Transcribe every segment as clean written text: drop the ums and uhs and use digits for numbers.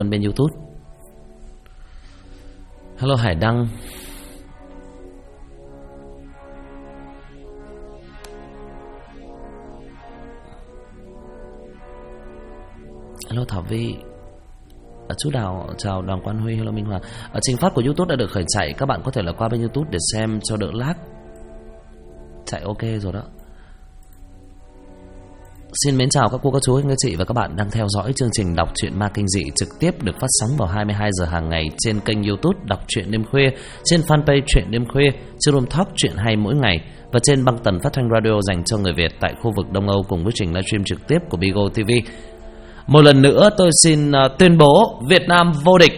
bên YouTube. Hello Hải Đăng. Hello Thảo Vi. Chú Đào chào Đoàn Quan Huy. Hello Minh Hoàng. Trình phát của YouTube đã được khởi chạy. Các bạn có thể là qua bên YouTube để xem cho đỡ lag. Chạy ok rồi đó. Xin mến chào các cô, các chú, anh, các chị và các bạn đang theo dõi chương trình đọc truyện ma kinh dị trực tiếp được phát sóng vào 22 giờ hàng ngày trên kênh YouTube Đọc truyện đêm khuya, trên fanpage Truyện đêm khuya, trên Room Talk Truyện hay mỗi ngày và trên băng tần phát thanh radio dành cho người Việt tại khu vực Đông Âu cùng với trình livestream trực tiếp của Bigo TV. Một lần nữa tôi xin tuyên bố Việt Nam vô địch.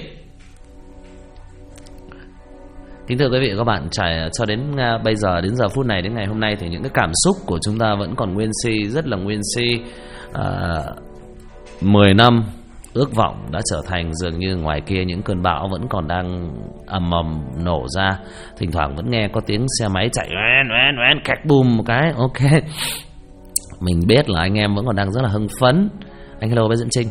Kính thưa quý vị và các bạn, cho đến bây giờ, đến giờ phút này, đến ngày hôm nay thì những cái cảm xúc của chúng ta vẫn còn nguyên si, rất là nguyên si. 10 năm ước vọng đã trở thành dường như ngoài kia những cơn bão vẫn còn đang ầm ầm nổ ra. Thỉnh thoảng vẫn nghe có tiếng xe máy chạy kẹt bùm một cái. Ok, mình biết là anh em vẫn còn đang rất là hưng phấn. Anh hello với Dẫn Trinh.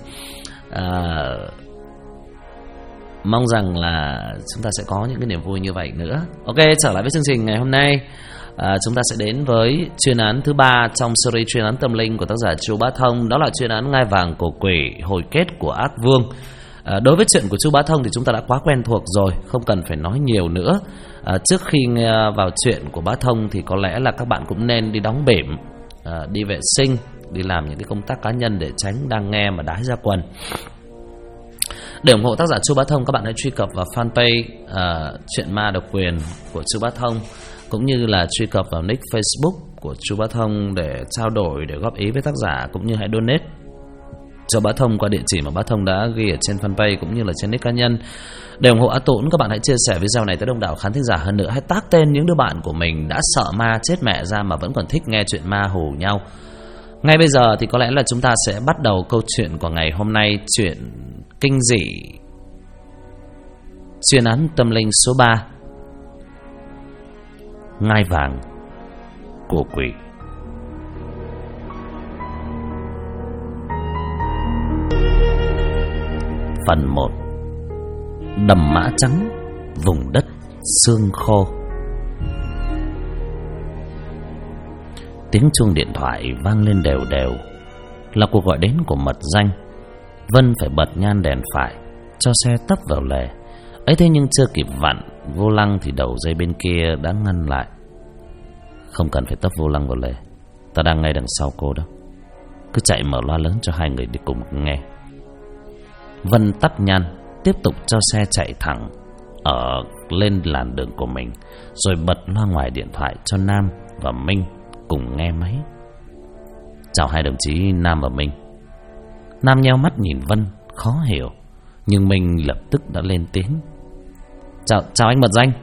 Mong rằng là chúng ta sẽ có những cái niềm vui như vậy nữa. Ok, trở lại với chương trình ngày hôm nay. Chúng ta sẽ đến với chuyên án thứ 3 trong series chuyên án tâm linh của tác giả Chu Bá Thông. Đó là chuyên án Ngai Vàng Cổ Quỷ, hồi kết của ác vương. Đối với chuyện của Chu Bá Thông thì chúng ta đã quá quen thuộc rồi, không cần phải nói nhiều nữa. Trước khi nghe vào chuyện của Bá Thông thì có lẽ là các bạn cũng nên đi đóng bỉm, đi vệ sinh, đi làm những cái công tác cá nhân để tránh đang nghe mà đái ra quần. Để ủng hộ tác giả Chu Bá Thông, các bạn hãy truy cập vào fanpage Chuyện Ma Độc Quyền của Chu Bá Thông, cũng như là truy cập vào nick Facebook của Chu Bá Thông để trao đổi, để góp ý với tác giả, cũng như hãy donate cho Bá Thông qua địa chỉ mà Bá Thông đã ghi ở trên fanpage cũng như là trên nick cá nhân. Để ủng hộ Á Tũng, các bạn hãy chia sẻ video này tới đông đảo khán thính giả hơn nữa. Hãy tag tên những đứa bạn của mình đã sợ ma chết mẹ ra mà vẫn còn thích nghe chuyện ma hù nhau. Ngay bây giờ thì có lẽ là chúng ta sẽ bắt đầu câu chuyện của ngày hôm nay, chuyện kinh dị, chuyên án tâm linh số 3, Ngai Vàng Cổ Quỷ. Phần 1. Đầm Mã Trắng, vùng đất xương khô. Tiếng chuông điện thoại vang lên đều đều, là cuộc gọi đến của mật danh. Vân phải bật nhan đèn phải cho xe tấp vào lề. Ấy thế nhưng chưa kịp vặn vô lăng thì đầu dây bên kia đã ngăn lại. Không cần phải tấp vô lăng vào lề, ta đang ngay đằng sau cô đó. Cứ chạy mở loa lớn cho hai người đi cùng nghe. Vân tắt nhan, tiếp tục cho xe chạy thẳng ở lên làn đường của mình, rồi bật loa ngoài điện thoại cho Nam và Minh cùng nghe máy. Chào hai đồng chí Nam và Minh. Nam nheo mắt nhìn Vân khó hiểu, nhưng Minh lập tức đã lên tiếng. Chào anh mật danh.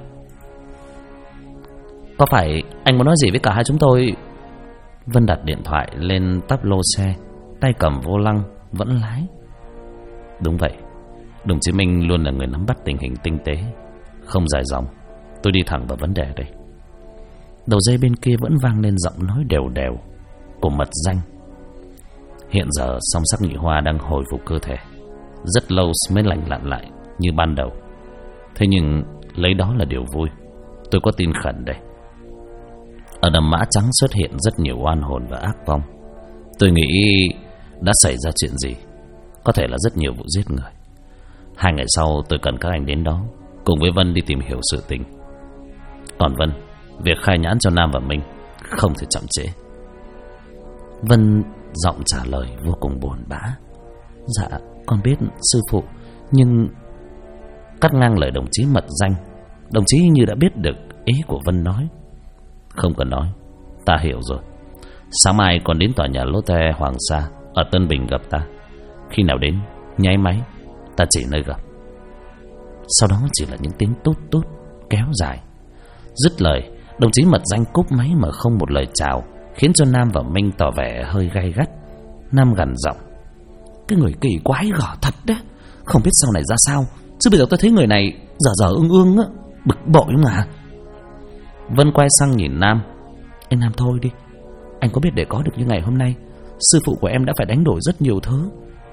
Có phải anh muốn nói gì với cả hai chúng tôi? Vân đặt điện thoại lên tắp lô xe, tay cầm vô lăng vẫn lái. Đúng vậy, đồng chí Minh luôn là người nắm bắt tình hình tinh tế, không dài dòng. Tôi đi thẳng vào vấn đề đây. Đầu dây bên kia vẫn vang lên giọng nói đều đều của mật danh. Hiện giờ song sắc nhị hoa đang hồi phục cơ thể, rất lâu mới lành lặn lại như ban đầu. Thế nhưng lấy đó là điều vui. Tôi có tin khẩn đây. Ở đầm Mã Trắng xuất hiện rất nhiều oan hồn và ác vong. Tôi nghĩ đã xảy ra chuyện gì, có thể là rất nhiều vụ giết người. 2 ngày sau tôi cần các anh đến đó cùng với Vân đi tìm hiểu sự tình. Còn Vân, việc khai nhãn cho Nam và Minh không thể chậm trễ. Vân giọng trả lời vô cùng buồn bã. Dạ con biết sư phụ, nhưng... Cắt ngang lời đồng chí mật danh, đồng chí như đã biết được ý của Vân nói. Không cần nói, ta hiểu rồi. Sáng mai còn đến tòa nhà Lotte Hoàng Sa ở Tân Bình gặp ta. Khi nào đến nháy máy, ta chỉ nơi gặp. Sau đó chỉ là những tiếng tút tút kéo dài. Dứt lời, đồng chí mật danh cúp máy mà không một lời chào, khiến cho Nam và Minh tỏ vẻ hơi gay gắt. Nam gằn giọng. Cái người kỳ quái gở thật đấy, không biết sau này ra sao, chứ bây giờ tôi thấy người này dở dở ương á, bực bội mà. Vân quay sang nhìn Nam. Em Nam thôi đi, anh có biết để có được như ngày hôm nay, sư phụ của em đã phải đánh đổi rất nhiều thứ,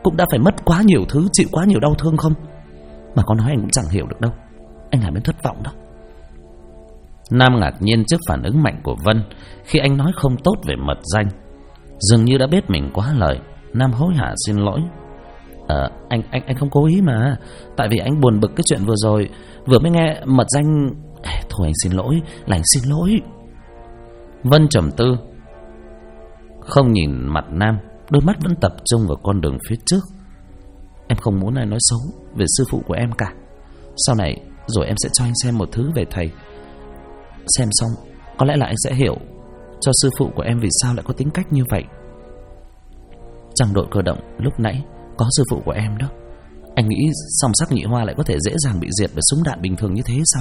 cũng đã phải mất quá nhiều thứ, chịu quá nhiều đau thương không? Mà có nói anh cũng chẳng hiểu được đâu. Anh làm em thất vọng đó. Nam ngạc nhiên trước phản ứng mạnh của Vân khi anh nói không tốt về mật danh. Dường như đã biết mình quá lời, Nam hối hả xin lỗi. Anh không cố ý mà. Tại vì anh buồn bực cái chuyện vừa rồi, vừa mới nghe mật danh. Thôi anh xin lỗi, là anh xin lỗi. Vân trầm tư, không nhìn mặt Nam, đôi mắt vẫn tập trung vào con đường phía trước. Em không muốn ai nói xấu về sư phụ của em cả. Sau này rồi em sẽ cho anh xem một thứ về thầy. Xem xong có lẽ là anh sẽ hiểu cho sư phụ của em vì sao lại có tính cách như vậy. Trong đội cơ động lúc nãy có sư phụ của em đó. Anh nghĩ song sắc nhị hoa lại có thể dễ dàng bị diệt bởi súng đạn bình thường như thế sao?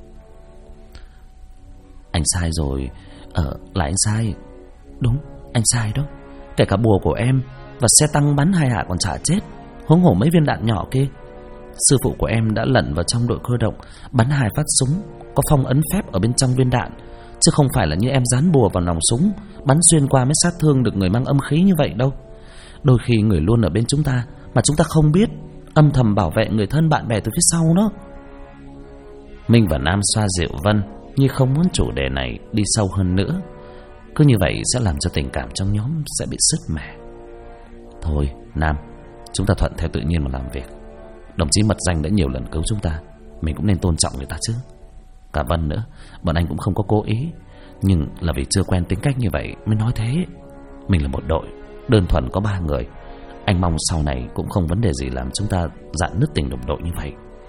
Anh sai rồi. Là anh sai. Đúng, anh sai đó. Kể cả bùa của em và xe tăng bắn 2 hạ còn chả chết, huống hồ mấy viên đạn nhỏ kia. Sư phụ của em đã lẩn vào trong đội cơ động, bắn 2 phát súng có phong ấn phép ở bên trong viên đạn, chứ không phải là như em dán bùa vào nòng súng, bắn xuyên qua mới sát thương được người mang âm khí như vậy đâu. Đôi khi người luôn ở bên chúng ta mà chúng ta không biết, âm thầm bảo vệ người thân bạn bè từ phía sau đó. Minh và Nam xoa dịu Vân, nhưng không muốn chủ đề này đi sâu hơn nữa. Cứ như vậy sẽ làm cho tình cảm trong nhóm sẽ bị sứt mẻ. Thôi Nam, chúng ta thuận theo tự nhiên mà làm việc. Đồng chí mật danh đã nhiều lần cứu chúng ta, mình cũng nên tôn trọng người ta chứ. Cả Vân nữa, bọn anh cũng không có cố ý, nhưng là vì chưa quen tính cách như vậy mới nói thế. Mình là một đội, đơn thuần có 3 người. Anh mong sau này cũng không vấn đề gì làm chúng ta rạn nứt tình đồng đội như vậy.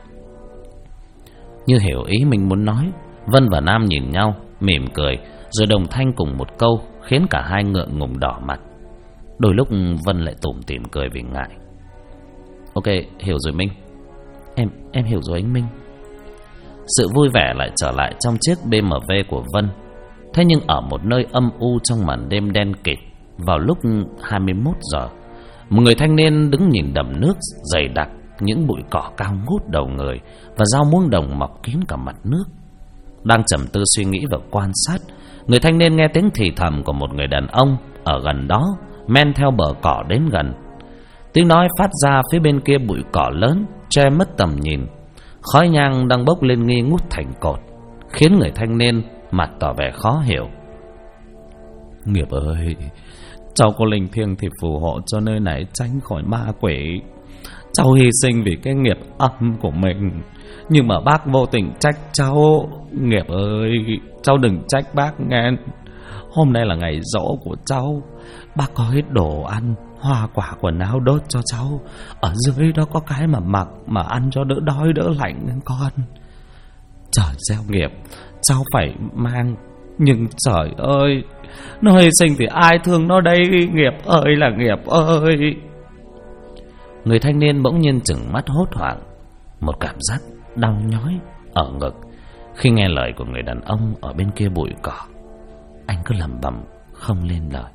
Như hiểu ý mình muốn nói, Vân và Nam nhìn nhau, mỉm cười, rồi đồng thanh cùng một câu khiến cả hai ngượng ngùng đỏ mặt. Đôi lúc Vân lại tủm tỉm cười vì ngại. Ok, hiểu rồi Minh. Em hiểu rồi anh Minh. Sự vui vẻ lại trở lại trong chiếc BMW của Vân. Thế nhưng ở một nơi âm u trong màn đêm đen kịt, vào lúc 21 giờ, một người thanh niên đứng nhìn đầm nước dày đặc, những bụi cỏ cao ngút đầu người và rau muống đồng mọc kín cả mặt nước. Đang trầm tư suy nghĩ và quan sát, người thanh niên nghe tiếng thì thầm của một người đàn ông ở gần đó men theo bờ cỏ đến gần. Tiếng nói phát ra phía bên kia bụi cỏ lớn che mất tầm nhìn. Khói nhang đang bốc lên nghi ngút thành cột, khiến người thanh niên mặt tỏ vẻ khó hiểu. Nghiệp ơi, cháu có linh thiêng thì phù hộ cho nơi này tránh khỏi ma quỷ. Cháu hy sinh vì cái nghiệp âm của mình, nhưng mà bác vô tình trách cháu. Nghiệp ơi, cháu đừng trách bác nghe. Hôm nay là ngày giỗ của cháu, bác có hết đồ ăn, hoa quả, quần áo đốt cho cháu. Ở dưới đó có cái mà mặc, mà ăn cho đỡ đói đỡ lạnh con. Trời gieo nghiệp, cháu phải mang. Nhưng trời ơi, nó hy sinh thì ai thương nó đây. Nghiệp ơi là nghiệp ơi. Người thanh niên bỗng nhiên trừng mắt hốt hoảng. Một cảm giác đau nhói ở ngực khi nghe lời của người đàn ông ở bên kia bụi cỏ. Anh cứ lẩm bẩm không lên lời.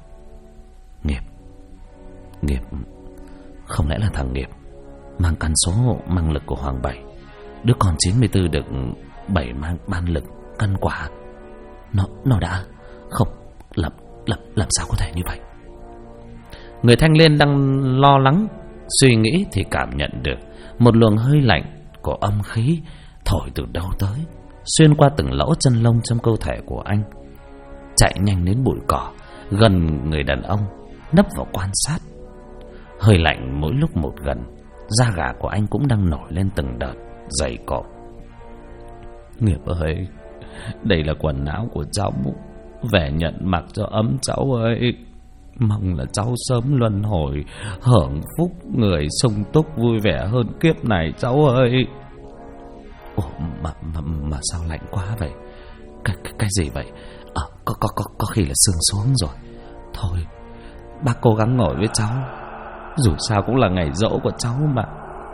Nghiệp, không lẽ là thằng Nghiệp mang căn số mang lực của Hoàng Bảy, đứa con 94 được 7 mang ban lực căn quả. Nó đã không làm sao có thể như vậy. Người thanh niên đang lo lắng suy nghĩ thì cảm nhận được một luồng hơi lạnh của âm khí thổi từ đâu tới, xuyên qua từng lỗ chân lông trong cơ thể của anh, chạy nhanh đến bụi cỏ gần người đàn ông, nấp vào quan sát. Hơi lạnh mỗi lúc một gần, da gà của anh cũng đang nổi lên từng đợt dày cộm. Nghiệp ơi, đây là quần áo của cháu, về nhận mặc cho ấm cháu ơi. Mong là cháu sớm luân hồi, hưởng phúc người sung túc vui vẻ hơn kiếp này cháu ơi. Ủa, mà sao lạnh quá vậy? Cái gì vậy? Có khi là sương xuống rồi. Thôi, bác cố gắng ngồi với cháu, dù sao cũng là ngày giỗ của cháu mà.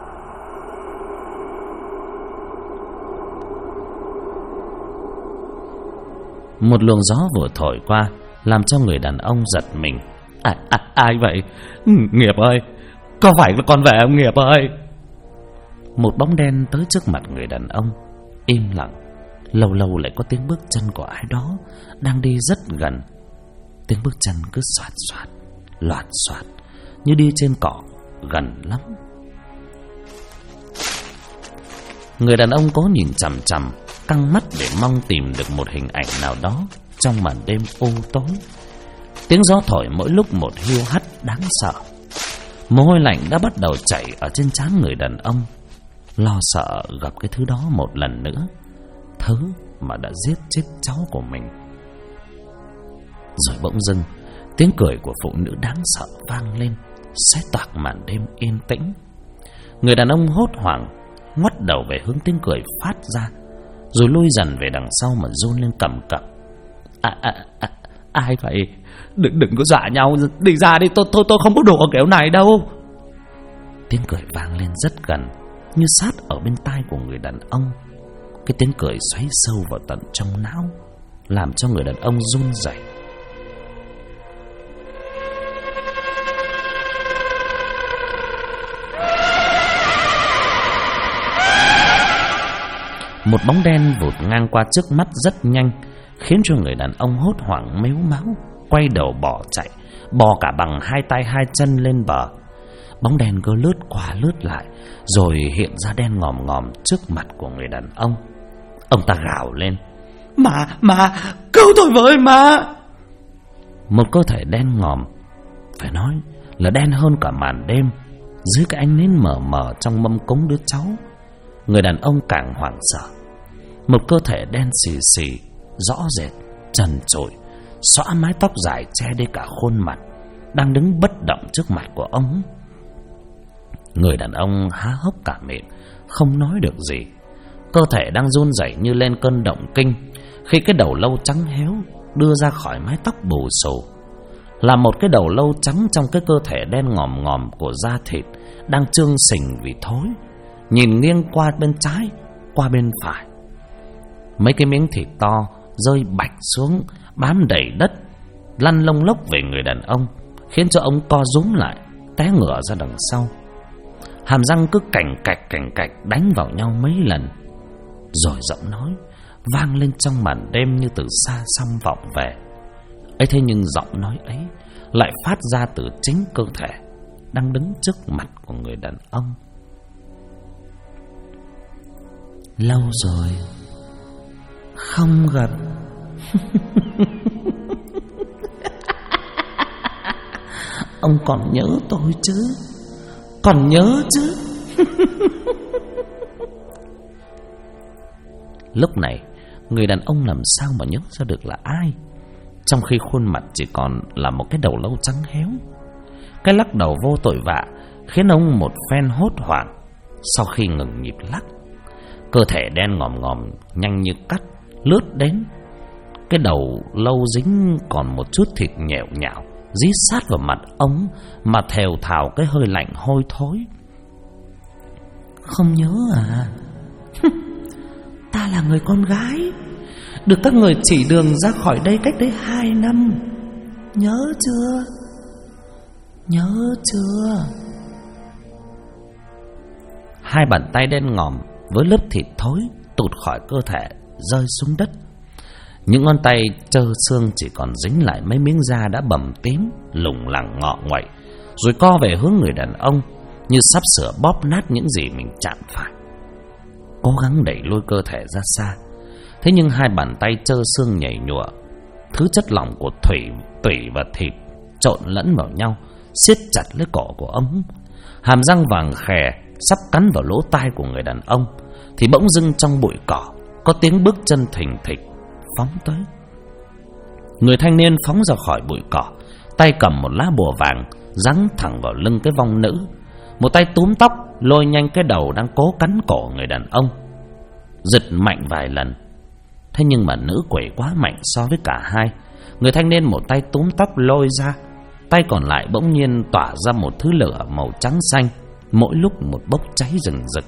Một luồng gió vừa thổi qua làm cho người đàn ông giật mình. Ai vậy? Nghiệp ơi, có phải là con về ông Nghiệp ơi? Một bóng đen tới trước mặt người đàn ông, im lặng. Lâu lâu lại có tiếng bước chân của ai đó đang đi rất gần. Tiếng bước chân cứ xoạt xoạt, loạt xoạt, như đi trên cỏ gần lắm. Người đàn ông cố nhìn chằm chằm, căng mắt để mong tìm được một hình ảnh nào đó trong màn đêm u tối. Tiếng gió thổi mỗi lúc một hiu hắt đáng sợ. Mồ hôi lạnh đã bắt đầu chảy ở trên trán người đàn ông, lo sợ gặp cái thứ đó một lần nữa, thứ mà đã giết chết cháu của mình. Rồi bỗng dưng tiếng cười của phụ nữ đáng sợ vang lên, xé toạc màn đêm yên tĩnh. Người đàn ông hốt hoảng ngoắt đầu về hướng tiếng cười phát ra, rồi lui dần về đằng sau mà run lên cầm cập. Ai vậy? Đừng có dọa nhau, đi ra đi, tôi không có đùa kiểu này đâu. Tiếng cười vang lên rất gần, như sát ở bên tai của người đàn ông. Cái tiếng cười xoáy sâu vào tận trong não, làm cho người đàn ông run rẩy. Một bóng đen vụt ngang qua trước mắt rất nhanh, khiến cho người đàn ông hốt hoảng mếu máu, quay đầu bỏ chạy, bò cả bằng hai tay hai chân lên bờ. Bóng đen cứ lướt qua lướt lại, rồi hiện ra đen ngòm ngòm trước mặt của người đàn ông. Ông ta gào lên: Mà, cứu tôi với mà! Một cơ thể đen ngòm, phải nói là đen hơn cả màn đêm, dưới cái ánh nến mờ mờ trong mâm cúng đứa cháu. Người đàn ông càng hoảng sợ. Một cơ thể đen xì xì, rõ rệt, trần trụi, xõa mái tóc dài che đi cả khuôn mặt, đang đứng bất động trước mặt của ông. Người đàn ông há hốc cả miệng, không nói được gì. Cơ thể đang run rẩy như lên cơn động kinh, khi cái đầu lâu trắng héo đưa ra khỏi mái tóc bù xù. Là một cái đầu lâu trắng trong cái cơ thể đen ngòm ngòm của da thịt, đang trương sình vì thối, nhìn nghiêng qua bên trái, qua bên phải. Mấy cái miếng thịt to rơi bạch xuống, bám đầy đất, lăn lông lốc về người đàn ông, khiến cho ông co rúm lại, té ngửa ra đằng sau. Hàm răng cứ cành cạch đánh vào nhau mấy lần. Rồi giọng nói vang lên trong màn đêm như từ xa xăm vọng về. ấy thế nhưng giọng nói ấy lại phát ra từ chính cơ thể đang đứng trước mặt của người đàn ông. Lâu rồi không gặp. Ông còn nhớ tôi chứ? Còn nhớ chứ? Lúc này người đàn ông làm sao mà nhớ ra được là ai, trong khi khuôn mặt chỉ còn là một cái đầu lâu trắng héo. Cái lắc đầu vô tội vạ khiến ông một phen hốt hoảng. Sau khi ngừng nhịp lắc, cơ thể đen ngòm ngòm nhanh như cắt lướt đến. Cái đầu lâu dính còn một chút thịt nhẽo nhão dí sát vào mặt ông mà thều thào cái hơi lạnh hôi thối. Không nhớ à? Ta là người con gái được các người chỉ đường ra khỏi đây cách đây 2 năm. Nhớ chưa? Nhớ chưa? Hai bàn tay đen ngòm với lớp thịt thối tụt khỏi cơ thể rơi xuống đất. Những ngón tay trơ xương chỉ còn dính lại mấy miếng da đã bầm tím, lủng lẳng ngọ nguậy, rồi co về hướng người đàn ông như sắp sửa bóp nát những gì mình chạm phải. Cố gắng đẩy lôi cơ thể ra xa, thế nhưng hai bàn tay trơ xương nhảy nhụa, thứ chất lỏng của tủy và thịt trộn lẫn vào nhau, siết chặt lấy cổ của ông. Hàm răng vàng khè sắp cắn vào lỗ tai của người đàn ông, thì bỗng dưng trong bụi cỏ có tiếng bước chân thình thịch phóng tới. Người thanh niên phóng ra khỏi bụi cỏ, tay cầm một lá bùa vàng giáng thẳng vào lưng cái vong nữ, một tay túm tóc lôi nhanh cái đầu đang cố cắn cổ người đàn ông, giật mạnh vài lần. Thế nhưng mà nữ quỷ quá mạnh so với cả hai. Người thanh niên một tay túm tóc lôi ra, tay còn lại bỗng nhiên tỏa ra một thứ lửa màu trắng xanh, mỗi lúc một bốc cháy rừng rực.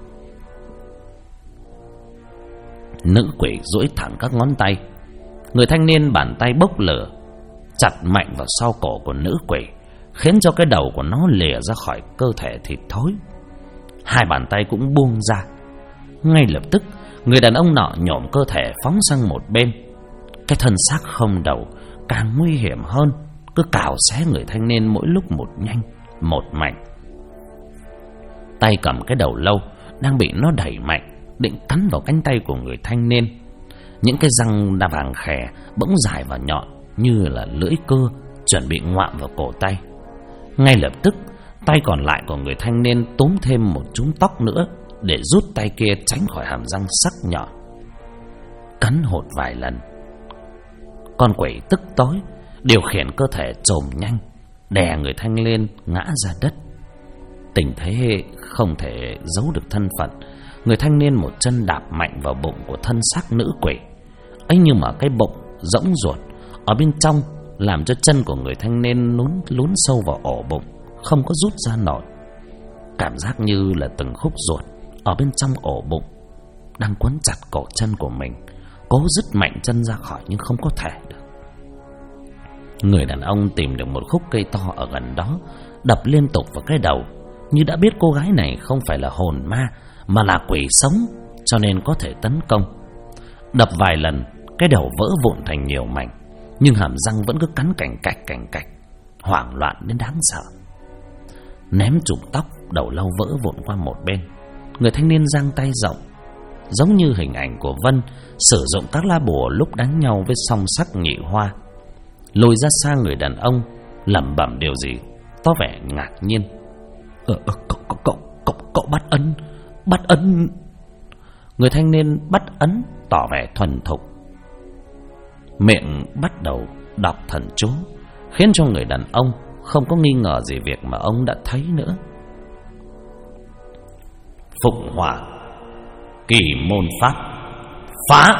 Nữ quỷ duỗi thẳng các ngón tay. Người thanh niên bàn tay bốc lửa chặt mạnh vào sau cổ của nữ quỷ, khiến cho cái đầu của nó lìa ra khỏi cơ thể thịt thối. Hai bàn tay cũng buông ra. Ngay lập tức người đàn ông nọ nhổm cơ thể phóng sang một bên. Cái thân xác không đầu càng nguy hiểm hơn, cứ cào xé người thanh niên mỗi lúc một nhanh một mạnh. tay cầm cái đầu lâu đang bị nó đẩy mạnh, định cắn vào cánh tay của người thanh niên. Những cái răng đa vàng khè bỗng dài và nhọn như là lưỡi cưa, chuẩn bị ngoạm vào cổ tay. Ngay lập tức, tay còn lại của người thanh niên túm thêm một chúm tóc nữa để rút tay kia tránh khỏi hàm răng sắc nhọn. Cắn hột vài lần, con quỷ tức tối điều khiển cơ thể chồm nhanh, đè người thanh niên ngã ra đất. Tình thế không thể giấu được thân phận, người thanh niên một chân đạp mạnh vào bụng của thân xác nữ quỷ ấy, nhưng mà cái bụng rỗng ruột ở bên trong làm cho chân của người thanh niên lún sâu vào ổ bụng, không có rút ra nổi. Cảm giác như là từng khúc ruột ở bên trong ổ bụng đang quấn chặt cổ chân của mình, cố dứt mạnh chân ra khỏi nhưng không có thể được. Người đàn ông tìm được một khúc cây to ở gần đó, đập liên tục vào cái đầu, như đã biết cô gái này không phải là hồn ma mà là quỷ sống, cho nên có thể tấn công. Đập vài lần, cái đầu vỡ vụn thành nhiều mảnh, nhưng hàm răng vẫn cứ cắn cành cạch, hoảng loạn đến đáng sợ. Ném chùm tóc đầu lâu vỡ vụn qua một bên, người thanh niên giang tay rộng, giống như hình ảnh của Vân sử dụng các lá bùa lúc đánh nhau với song sắc nhị hoa, lùi ra xa người đàn ông, lẩm bẩm điều gì có vẻ ngạc nhiên. Cậu bắt ấn. Người thanh niên bắt ấn tỏ vẻ thuần thục, miệng bắt đầu đọc thần chú, khiến cho người đàn ông không có nghi ngờ gì việc mà ông đã thấy nữa. Phụng hỏa, kỳ môn pháp, phá.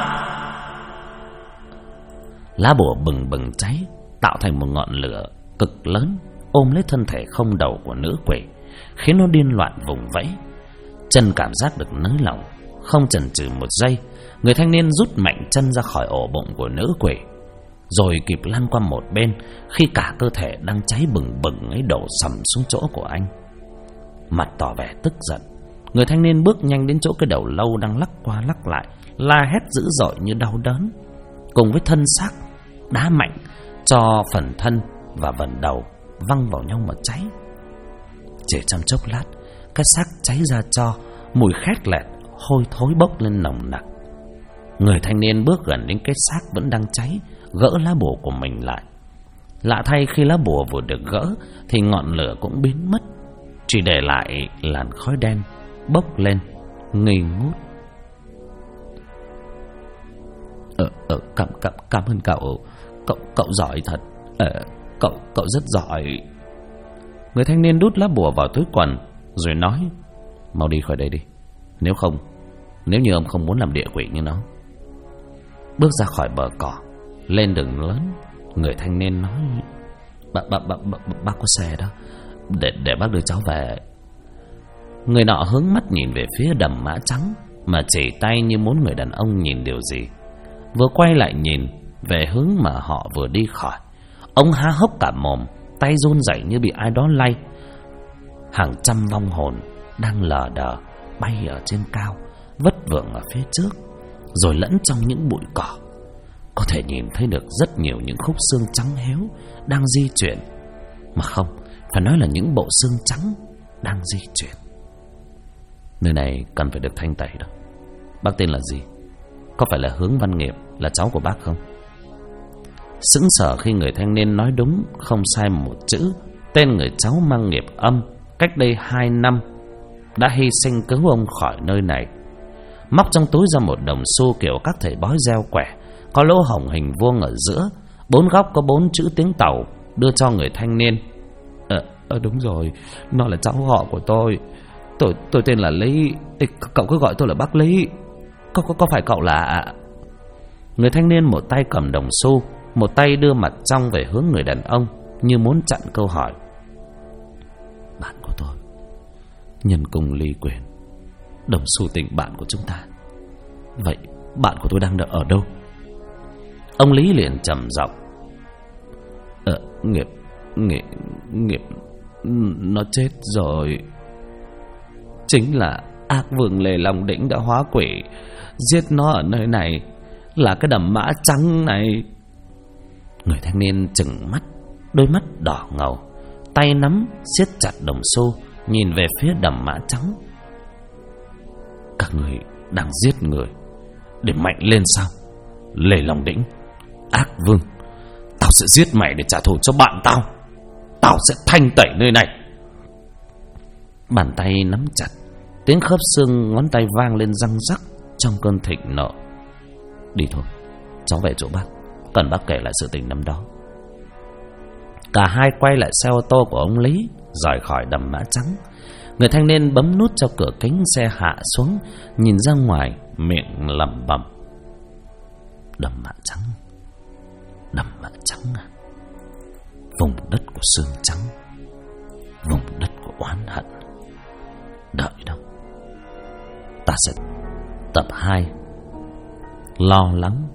Lá bùa bừng bừng cháy, tạo thành một ngọn lửa cực lớn ôm lấy thân thể không đầu của nữ quỷ, khiến nó điên loạn vùng vẫy. Chân cảm giác được nới lỏng, không chần chừ một giây, người thanh niên rút mạnh chân ra khỏi ổ bụng của nữ quỷ, rồi kịp lăn qua một bên khi cả cơ thể đang cháy bừng bừng ấy đổ sầm xuống chỗ của anh. Mặt tỏ vẻ tức giận, người thanh niên bước nhanh đến chỗ cái đầu lâu đang lắc qua lắc lại, la hét dữ dội như đau đớn, cùng với thân xác đá mạnh cho phần thân và vần đầu văng vào nhau mà cháy. Chỉ trong chốc lát, cái xác cháy ra cho mùi khét lẹt, hôi thối bốc lên nồng nặc. Người thanh niên bước gần đến cái xác vẫn đang cháy, gỡ lá bùa của mình lại. Lạ thay, khi lá bùa vừa được gỡ thì ngọn lửa cũng biến mất, chỉ để lại làn khói đen bốc lên nghi ngút. Cảm ơn cậu giỏi thật. Cậu rất giỏi. Người thanh niên đút lá bùa vào túi quần rồi nói: mau đi khỏi đây đi, nếu như ông không muốn làm địa quỷ như nó. Bước ra khỏi bờ cỏ, lên đường lớn, người thanh niên nói: bác có xe đó, để bác đưa cháu về. Người nọ hướng mắt nhìn về phía đầm mã trắng mà chỉ tay như muốn người đàn ông nhìn điều gì. Vừa quay lại nhìn về hướng mà họ vừa đi khỏi, ông há hốc cả mồm, tay run rẩy như bị ai đó lay. Hàng trăm vong hồn đang lờ đờ bay ở trên cao, vất vưởng ở phía trước, rồi lẫn trong những bụi cỏ. Có thể nhìn thấy được rất nhiều những khúc xương trắng héo đang di chuyển, mà không, phải nói là những bộ xương trắng đang di chuyển. Nơi này cần phải được thanh tẩy đó. Bác tên là gì? Có phải là Hướng Văn Nghiệp, là cháu của bác không? Sững sờ khi người thanh niên nói đúng không sai một chữ. Tên người cháu mang nghiệp âm, cách đây 2 năm đã hy sinh cứu ông khỏi nơi này. Móc trong túi ra một đồng xu kiểu các thầy bói gieo quẻ, có lỗ hổng hình vuông ở giữa, 4 góc có 4 chữ tiếng Tàu, đưa cho người thanh niên. Đúng rồi, nó là cháu họ của tôi. Tôi tên là Lý. Cậu cứ gọi tôi là bác Lý. Có phải cậu là... Người thanh niên một tay cầm đồng xu, một tay đưa mặt trong về hướng người đàn ông, như muốn chặn câu hỏi. Bạn của tôi, nhân cùng ly quyền, đồng xu tình bạn của chúng ta. Vậy bạn của tôi đang ở đâu? Ông Lý liền trầm giọng: Nghiệp nó chết rồi. Chính là ác vương Lê Long Đĩnh đã hóa quỷ giết nó ở nơi này, là cái đầm mã trắng này. Người thanh niên trừng mắt, đôi mắt đỏ ngầu, tay nắm siết chặt đồng xu, nhìn về phía Đầm Mã Trắng. Các người đang giết người để mạnh lên sao? Lê Long Đĩnh, ác vương, tao sẽ giết mày để trả thù cho bạn tao. Tao sẽ thanh tẩy nơi này. Bàn tay nắm chặt, tiếng khớp xương ngón tay vang lên răng rắc trong cơn thịnh nộ. Đi thôi, cháu về chỗ bác, cần bác kể lại sự tình năm đó. Cả hai quay lại xe ô tô của ông Lý, rời khỏi Đầm Mã Trắng. Người thanh niên bấm nút cho cửa kính xe hạ xuống, nhìn ra ngoài, miệng lẩm bẩm: Đầm Mã Trắng, Đầm Mã Trắng à, vùng đất của xương trắng, vùng đất của oán hận. Đợi đâu, ta sẽ. Tập 2, lo lắng.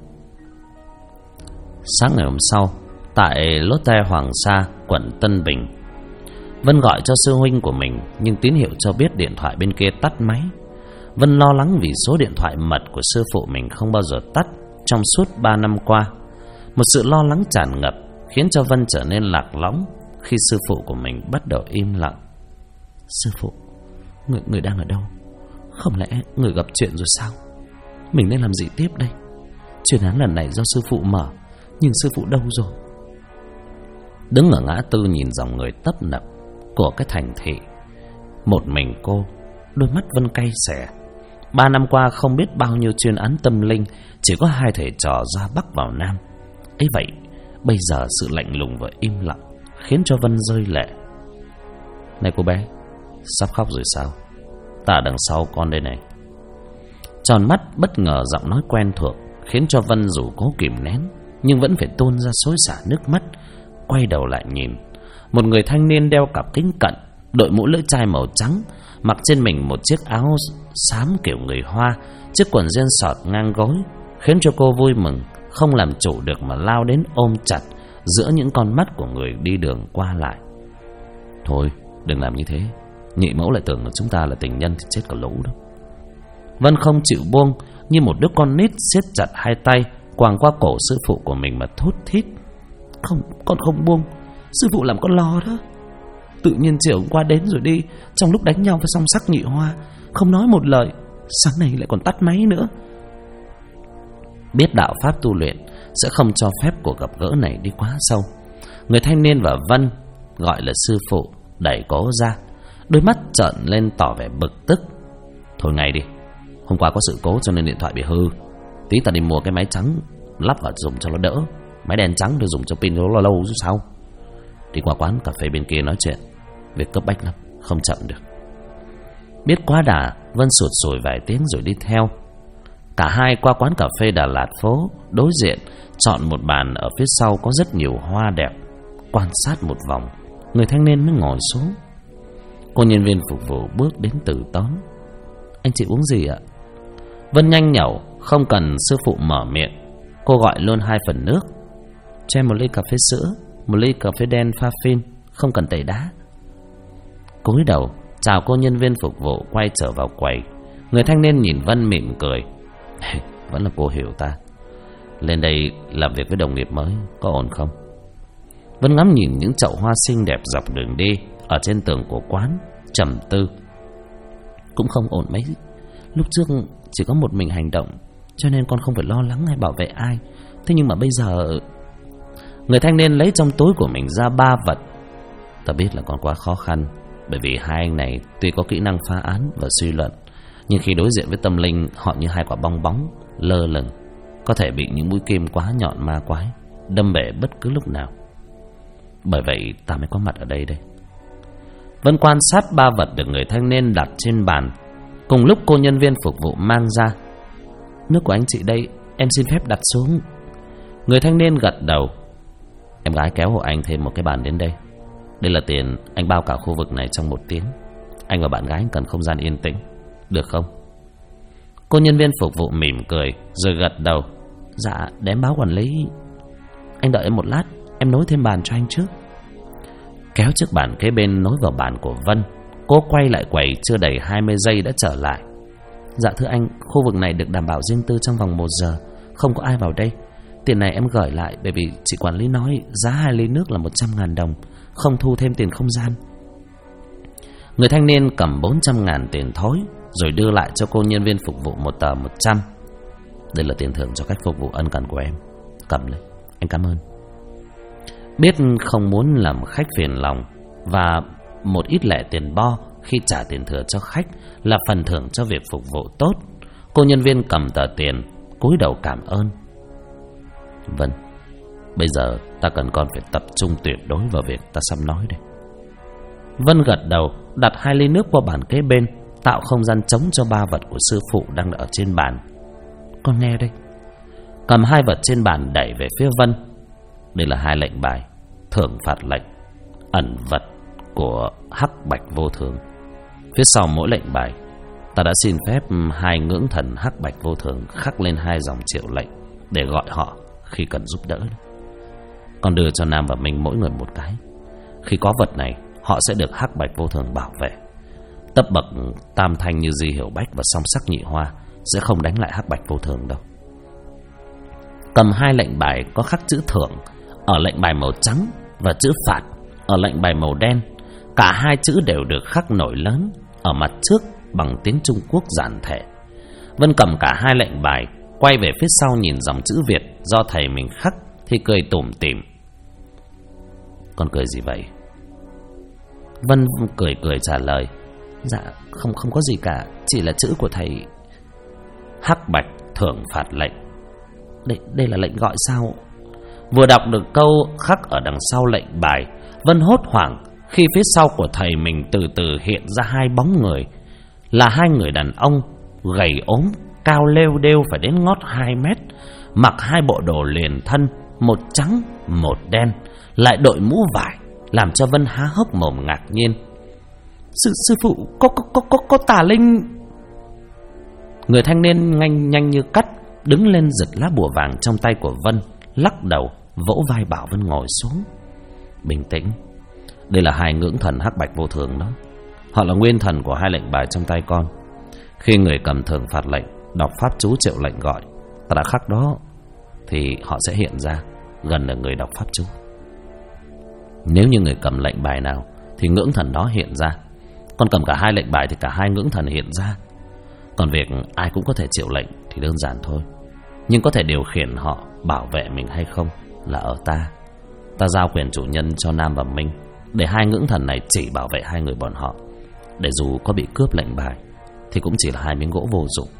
Sáng ngày hôm sau, tại Lotte Hoàng Sa, quận Tân Bình, Vân gọi cho sư huynh của mình, nhưng tín hiệu cho biết điện thoại bên kia tắt máy. Vân lo lắng vì số điện thoại mật của sư phụ mình không bao giờ tắt trong suốt 3 năm qua. Một sự lo lắng tràn ngập khiến cho Vân trở nên lạc lõng khi sư phụ của mình bắt đầu im lặng. Sư phụ, người đang ở đâu? Không lẽ người gặp chuyện rồi sao? Mình nên làm gì tiếp đây? Chuyên án lần này do sư phụ mở, nhưng sư phụ đâu rồi? Đứng ở ngã tư nhìn dòng người tấp nập của cái thành thị, một mình cô, đôi mắt Vân cay xè. 3 năm qua không biết bao nhiêu chuyên án tâm linh, chỉ có 2 thầy trò ra Bắc vào Nam. Ấy vậy, bây giờ sự lạnh lùng và im lặng khiến cho Vân rơi lệ. Này cô bé, sắp khóc rồi sao? Ta đằng sau con đây này. Tròn mắt bất ngờ giọng nói quen thuộc khiến cho Vân dù cố kìm nén nhưng vẫn phải tuôn ra xối xả nước mắt. Quay đầu lại nhìn, một người thanh niên đeo cặp kính cận, đội mũ lưỡi chai màu trắng, mặc trên mình một chiếc áo xám kiểu người Hoa, chiếc quần jean sọt ngang gối, khiến cho cô vui mừng, không làm chủ được mà lao đến ôm chặt giữa những con mắt của người đi đường qua lại. Thôi, đừng làm như thế, nhị mẫu lại tưởng là chúng ta là tình nhân thì chết cả lũ đó. Vân không chịu buông, như một đứa con nít siết chặt hai tay quàng qua cổ sư phụ của mình mà thốt thít: Không, con không buông. Sư phụ làm con lo đó. Tự nhiên chiều hôm qua đến rồi đi, trong lúc đánh nhau với song sắc nhị hoa, không nói một lời, sáng nay lại còn tắt máy nữa. Biết đạo pháp tu luyện sẽ không cho phép cuộc gặp gỡ này đi quá sâu. Người thanh niên và Vân gọi là sư phụ đẩy cô ra, đôi mắt trợn lên tỏ vẻ bực tức. Thôi ngay đi, hôm qua có sự cố cho nên điện thoại bị hư. Tí ta đi mua cái máy trắng lắp vào dùng cho nó đỡ. Máy đèn trắng được dùng cho pin lâu lâu chứ sao. Đi qua quán cà phê bên kia nói chuyện, việc cấp bách lắm, không chậm được. Biết quá đà, Vân sụt sùi vài tiếng rồi đi theo. Cả hai qua quán cà phê Đà Lạt phố đối diện, chọn một bàn ở phía sau có rất nhiều hoa đẹp. Quan sát một vòng, người thanh niên mới ngồi xuống. Cô nhân viên phục vụ bước đến từ tốn: Anh chị uống gì ạ? Vân nhanh nhẩu, không cần sư phụ mở miệng, cô gọi luôn 2 phần nước. Cho em một ly cà phê sữa, một ly cà phê đen pha phin, không cần tẩy đá. Cúi đầu chào cô nhân viên phục vụ, quay trở vào quầy. Người thanh niên nhìn Vân mỉm cười: Vẫn là cô hiểu ta. Lên đây làm việc với đồng nghiệp mới, có ổn không? Vân ngắm nhìn những chậu hoa xinh đẹp dọc đường đi ở trên tường của quán, trầm tư: Cũng không ổn mấy. Lúc trước chỉ có một mình hành động, cho nên con không phải lo lắng hay bảo vệ ai. Thế nhưng mà bây giờ... Người thanh niên lấy trong túi của mình ra 3 vật. Ta biết là còn quá khó khăn, bởi vì hai anh này tuy có kỹ năng phá án và suy luận, nhưng khi đối diện với tâm linh, họ như 2 quả bong bóng lơ lửng, có thể bị những mũi kim quá nhọn ma quái đâm bể bất cứ lúc nào. Bởi vậy ta mới có mặt ở đây. Vân quan sát 3 vật được người thanh niên đặt trên bàn. Cùng lúc cô nhân viên phục vụ mang ra: Nước của anh chị đây, em xin phép đặt xuống. Người thanh niên gật đầu. Em gái kéo hộ anh thêm một cái bàn đến đây. Đây là tiền anh bao cả khu vực này trong 1 tiếng. Anh và bạn gái cần không gian yên tĩnh, được không? Cô nhân viên phục vụ mỉm cười rồi gật đầu: Dạ, để em báo quản lý. Anh đợi em một lát, em nối thêm bàn cho anh trước. Kéo chiếc bàn kế bên nối vào bàn của Vân, cô quay lại quầy chưa đầy 20 giây đã trở lại: Dạ thưa anh, khu vực này được đảm bảo riêng tư trong vòng 1 giờ, không có ai vào đây. Tiền này em gửi lại bởi vì chị quản lý nói giá 2 ly nước là 100.000 đồng, không thu thêm tiền không gian. Người thanh niên cầm 400.000 tiền thối, rồi đưa lại cho cô nhân viên phục vụ một tờ 100. Đây là tiền thưởng cho cách phục vụ ân cần của em. Cầm lấy, anh cảm ơn. Biết không muốn làm khách phiền lòng, và một ít lẻ tiền bo khi trả tiền thừa cho khách là phần thưởng cho việc phục vụ tốt, cô nhân viên cầm tờ tiền, cúi đầu cảm ơn. Vâng, bây giờ ta cần con phải tập trung tuyệt đối vào việc ta sắp nói đây. Vân gật đầu, đặt 2 ly nước qua bàn kế bên, tạo không gian trống cho 3 vật của sư phụ đang ở trên bàn. Con nghe đây. Cầm 2 vật trên bàn đẩy về phía Vân. Đây là 2 lệnh bài, thưởng phạt lệnh, ẩn vật của Hắc Bạch Vô Thường. Phía sau mỗi lệnh bài, ta đã xin phép 2 ngưỡng thần Hắc Bạch Vô Thường khắc lên 2 dòng triệu lệnh để gọi họ khi cần giúp đỡ. Con đưa cho Nam và Minh mỗi người một cái. Khi có vật này, họ sẽ được Hắc Bạch Vô Thường bảo vệ. Cấp bậc tam thanh như Di Hiểu Bách và Song Sắc Nhị Hoa sẽ không đánh lại Hắc Bạch Vô Thường đâu. Cầm 2 lệnh bài có khắc chữ thưởng ở lệnh bài màu trắng và chữ phạt ở lệnh bài màu đen. Cả 2 chữ đều được khắc nổi lớn ở mặt trước bằng tiếng Trung Quốc giản thể. Vân cầm cả 2 lệnh bài, quay về phía sau nhìn dòng chữ Việt do thầy mình khắc thì cười tủm tỉm. Con cười gì vậy? Vân cười trả lời. Dạ không có gì cả, chỉ là chữ của thầy. Hắc Bạch thưởng phạt lệnh. Đây là lệnh gọi sao? Vừa đọc được câu khắc ở đằng sau lệnh bài, Vân hốt hoảng khi phía sau của thầy mình từ từ hiện ra 2 bóng người. Là 2 người đàn ông gầy ốm, cao lêu đêu phải đến ngót 2 mét, mặc 2 bộ đồ liền thân, một trắng một đen, lại đội mũ vải, làm cho Vân há hốc mồm ngạc nhiên. Sư phụ, có tà linh. Người thanh niên nhanh như cắt đứng lên giật lá bùa vàng trong tay của Vân, lắc đầu vỗ vai bảo Vân ngồi xuống. Bình tĩnh, đây là 2 ngưỡng thần Hắc Bạch Vô Thường đó. Họ là nguyên thần của 2 lệnh bài trong tay con. Khi người cầm thưởng phạt lệnh đọc pháp chú triệu lệnh gọi, ta đã khắc đó, thì họ sẽ hiện ra gần ở người đọc pháp chú. Nếu như người cầm lệnh bài nào thì ngưỡng thần đó hiện ra. Con cầm cả 2 lệnh bài thì cả 2 ngưỡng thần hiện ra. Còn việc ai cũng có thể triệu lệnh thì đơn giản thôi, nhưng có thể điều khiển họ bảo vệ mình hay không là ở ta. Ta giao quyền chủ nhân cho Nam và Minh, để 2 ngưỡng thần này chỉ bảo vệ 2 người bọn họ, để dù có bị cướp lệnh bài thì cũng chỉ là 2 miếng gỗ vô dụng.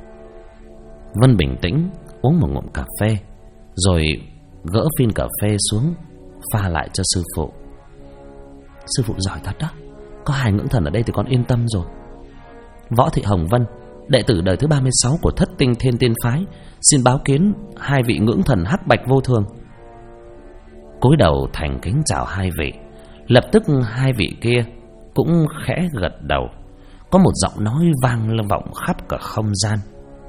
Vân bình tĩnh uống một ngụm cà phê, rồi gỡ phin cà phê xuống pha lại cho sư phụ. Sư phụ giỏi thật đó, có 2 ngưỡng thần ở đây thì con yên tâm rồi. Võ Thị Hồng Vân, đệ tử đời thứ 36 của Thất Tinh Thiên Tiên Phái, xin báo kiến 2 vị ngưỡng thần Hắc Bạch Vô Thường. Cúi đầu thành kính chào 2 vị. Lập tức 2 vị kia cũng khẽ gật đầu. Có một giọng nói vang vọng khắp cả không gian.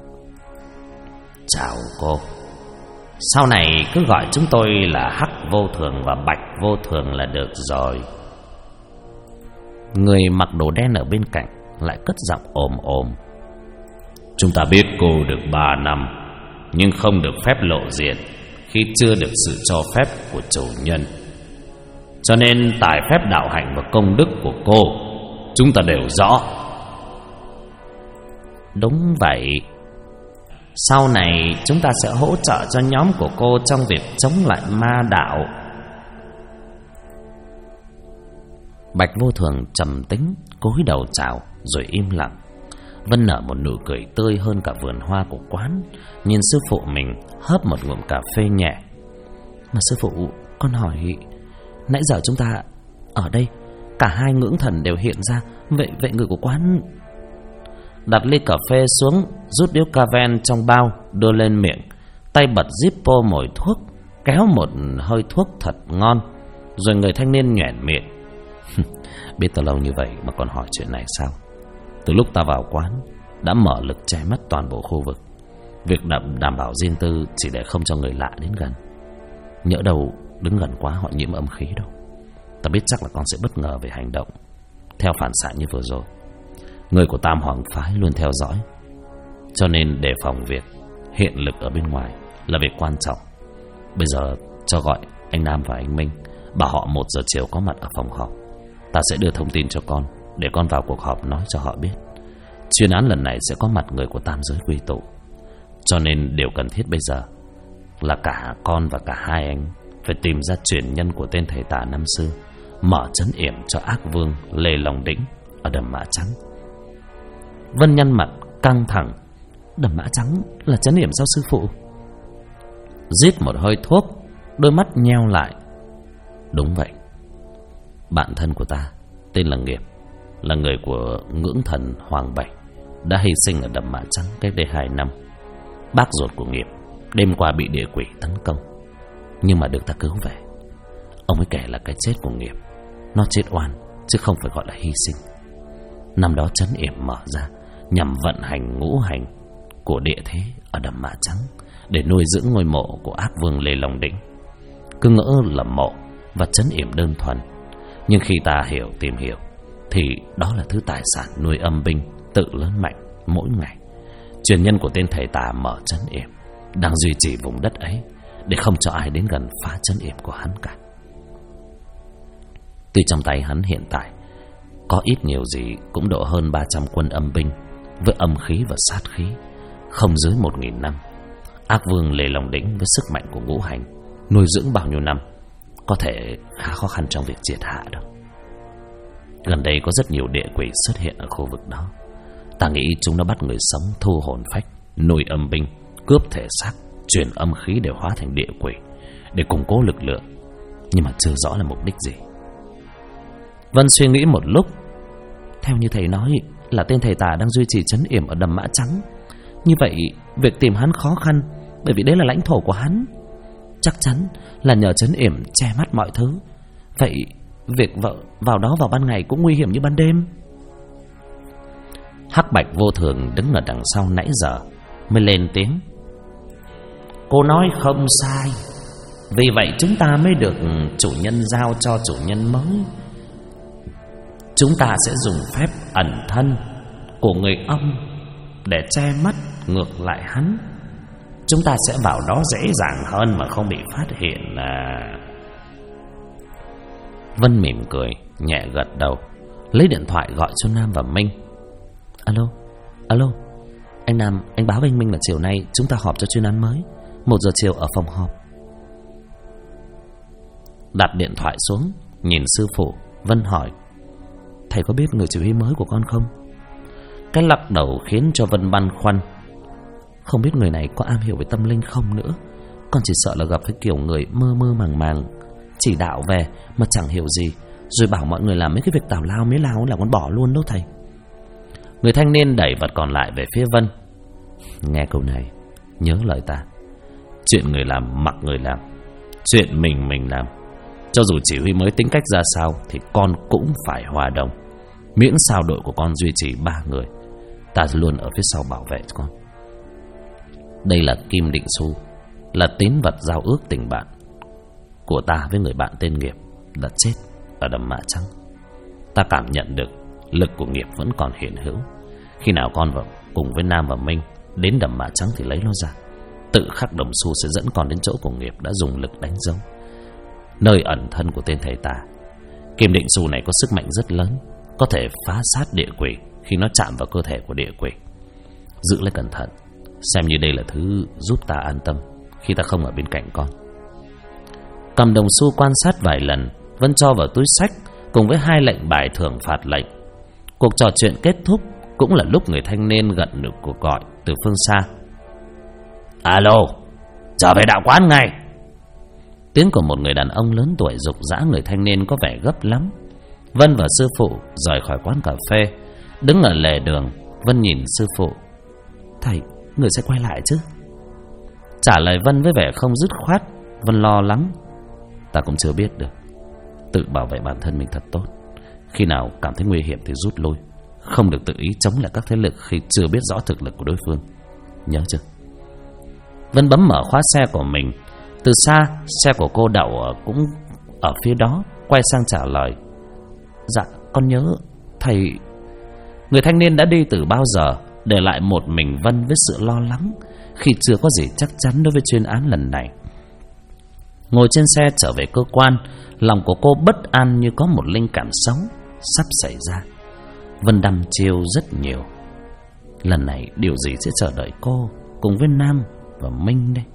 Chào cô. Sau này cứ gọi chúng tôi là Hắc Vô Thường và Bạch Vô Thường là được rồi. Người mặc đồ đen ở bên cạnh lại cất giọng ồm. Chúng ta biết cô được 3 năm, nhưng không được phép lộ diện khi chưa được sự cho phép của chủ nhân. Cho nên tài phép đạo hạnh và công đức của cô chúng ta đều rõ. Đúng vậy. Sau này chúng ta sẽ hỗ trợ cho nhóm của cô trong việc chống lại ma đạo. Bạch Vô Thường trầm tĩnh cúi đầu chào rồi im lặng. Vân nở một nụ cười tươi hơn cả vườn hoa của quán, nhìn sư phụ mình hớp một ngụm cà phê nhẹ. Mà sư phụ, con hỏi, nãy giờ chúng ta ở đây cả 2 ngưỡng thần đều hiện ra, vậy người của quán? Đặt ly cà phê xuống, rút điếu cà ven trong bao đưa lên miệng, tay bật zippo mồi thuốc, kéo một hơi thuốc thật ngon, rồi người thanh niên nhoẻn miệng. Biết tao lâu như vậy mà còn hỏi chuyện này sao? Từ lúc ta vào quán đã mở lực che mắt toàn bộ khu vực. Việc đảm bảo riêng tư chỉ để không cho người lạ đến gần. Nhỡ đâu đứng gần quá họ nhiễm âm khí đâu. Ta biết chắc là con sẽ bất ngờ về hành động theo phản xạ như vừa rồi. Người của Tam Hoàng Phái luôn theo dõi, cho nên đề phòng việc hiện lực ở bên ngoài là việc quan trọng. Bây giờ cho gọi anh Nam và anh Minh, bảo họ 1 giờ chiều có mặt ở phòng họp. Ta sẽ đưa thông tin cho con để con vào cuộc họp nói cho họ biết chuyên án lần này sẽ có mặt người của tam giới quy tụ. Cho nên điều cần thiết bây giờ là cả con và cả hai anh phải tìm ra truyền nhân của tên thầy tà năm xưa, mở trấn yểm cho ác vương Lê Long Đĩnh ở Đầm Mã Trắng. Vân nhăn mặt căng thẳng. Đầm Mã Trắng là trấn yểm sao sư phụ? Rít một hơi thuốc, đôi mắt nheo lại. Đúng vậy. Bạn thân của ta tên là Nghiệp, là người của ngưỡng thần Hoàng Bảy, đã hy sinh ở Đầm Mã Trắng cách đây 2 năm. Bác ruột của Nghiệp đêm qua bị địa quỷ tấn công, nhưng mà được ta cứu về. Ông ấy kể là cái chết của Nghiệp nó chết oan, chứ không phải gọi là hy sinh. Năm đó trấn yểm mở ra nhằm vận hành ngũ hành của địa thế ở Đầm Mã Trắng để nuôi dưỡng ngôi mộ của ác vương Lê Long Đĩnh. Cứ ngỡ là mộ và trấn yểm đơn thuần, nhưng khi ta tìm hiểu thì đó là thứ tài sản nuôi âm binh tự lớn mạnh mỗi ngày. Truyền nhân của tên thầy tà mở trấn yểm đang duy trì vùng đất ấy để không cho ai đến gần phá trấn yểm của hắn cả. Tuy trong tay hắn hiện tại có ít nhiều gì cũng độ hơn 300 quân âm binh với âm khí và sát khí, không dưới 1.000 năm. Ác vương Lê Long Đĩnh với sức mạnh của ngũ hành nuôi dưỡng bao nhiêu năm, có thể khá khó khăn trong việc triệt hạ đâu. Gần đây có rất nhiều địa quỷ xuất hiện ở khu vực đó. Ta nghĩ chúng nó bắt người sống thu hồn phách, nuôi âm binh, cướp thể xác, chuyển âm khí để hóa thành địa quỷ để củng cố lực lượng, nhưng mà chưa rõ là mục đích gì. Vân suy nghĩ một lúc. Theo như thầy nói là tên thầy tà đang duy trì trấn yểm ở Đầm Mã Trắng, như vậy việc tìm hắn khó khăn, bởi vì đấy là lãnh thổ của hắn. Chắc chắn là nhờ trấn yểm che mắt mọi thứ. Vậy việc vào đó vào ban ngày cũng nguy hiểm như ban đêm. Hắc Bạch vô thường đứng ở đằng sau nãy giờ mới lên tiếng. Cô nói không sai. Vì vậy chúng ta mới được chủ nhân giao cho chủ nhân mới. Chúng ta sẽ dùng phép ẩn thân của người âm để che mắt ngược lại hắn. Chúng ta sẽ vào đó dễ dàng hơn mà không bị phát hiện à. Vân mỉm cười, nhẹ gật đầu, lấy điện thoại gọi cho Nam và Minh. Alo, anh Nam, anh báo với anh Minh là chiều nay chúng ta họp cho chuyên án mới, 1 giờ chiều ở phòng họp. Đặt điện thoại xuống, nhìn sư phụ, Vân hỏi: Thầy có biết người chỉ huy mới của con không? Cái lắc đầu khiến cho Vân băn khoăn. Không biết người này có am hiểu về tâm linh không nữa. Con chỉ sợ là gặp cái kiểu người mơ mơ màng màng, chỉ đạo về mà chẳng hiểu gì, rồi bảo mọi người làm mấy cái việc tào lao mế lao là con bỏ luôn đâu thầy. Người thanh niên đẩy vật còn lại về phía Vân. Nghe câu này, nhớ lời ta. Chuyện người làm mặc người làm, chuyện mình làm. Cho dù chỉ huy mới tính cách ra sao thì con cũng phải hòa đồng. Miễn sao đội của con duy trì 3 người, ta luôn ở phía sau bảo vệ cho con. Đây là Kim Định Xu, là tín vật giao ước tình bạn của ta với người bạn tên Nghiệp đã chết ở Đầm Mã Trắng. Ta cảm nhận được lực của Nghiệp vẫn còn hiện hữu. Khi nào con vào cùng với Nam và Minh đến Đầm Mã Trắng thì lấy nó ra. Tự khắc Đồng Xu sẽ dẫn con đến chỗ của Nghiệp đã dùng lực đánh dấu, nơi ẩn thân của tên thầy tà. Kim Định Xu này có sức mạnh rất lớn, có thể phá sát địa quỷ khi nó chạm vào cơ thể của địa quỷ. Giữ lấy cẩn thận, xem như đây là thứ giúp ta an tâm khi ta không ở bên cạnh con. Cầm đồng xu quan sát vài lần, Vân cho vào túi xách cùng với 2 lệnh bài thưởng phạt lệnh. Cuộc trò chuyện kết thúc cũng là lúc người thanh niên nhận được cuộc gọi từ phương xa. Alo, trở về đạo quán ngay. Tiếng của một người đàn ông lớn tuổi rục rã người thanh niên có vẻ gấp lắm. Vân và sư phụ rời khỏi quán cà phê. Đứng ở lề đường, Vân nhìn sư phụ. Thầy, người sẽ quay lại chứ? Trả lời Vân với vẻ không dứt khoát. Vân lo lắng. Ta cũng chưa biết được. Tự bảo vệ bản thân mình thật tốt. Khi nào cảm thấy nguy hiểm thì rút lui, không được tự ý chống lại các thế lực khi chưa biết rõ thực lực của đối phương. Nhớ chưa? Vân bấm mở khóa xe của mình. Từ xa, xe của cô đậu cũng ở phía đó, quay sang trả lời. Dạ, con nhớ, thầy. Người thanh niên đã đi từ bao giờ, để lại một mình Vân với sự lo lắng khi chưa có gì chắc chắn đối với chuyên án lần này. Ngồi trên xe trở về cơ quan, lòng của cô bất an như có một linh cảm xấu sắp xảy ra. Vân đăm chiêu rất nhiều. Lần này điều gì sẽ chờ đợi cô cùng với Nam và Minh đây?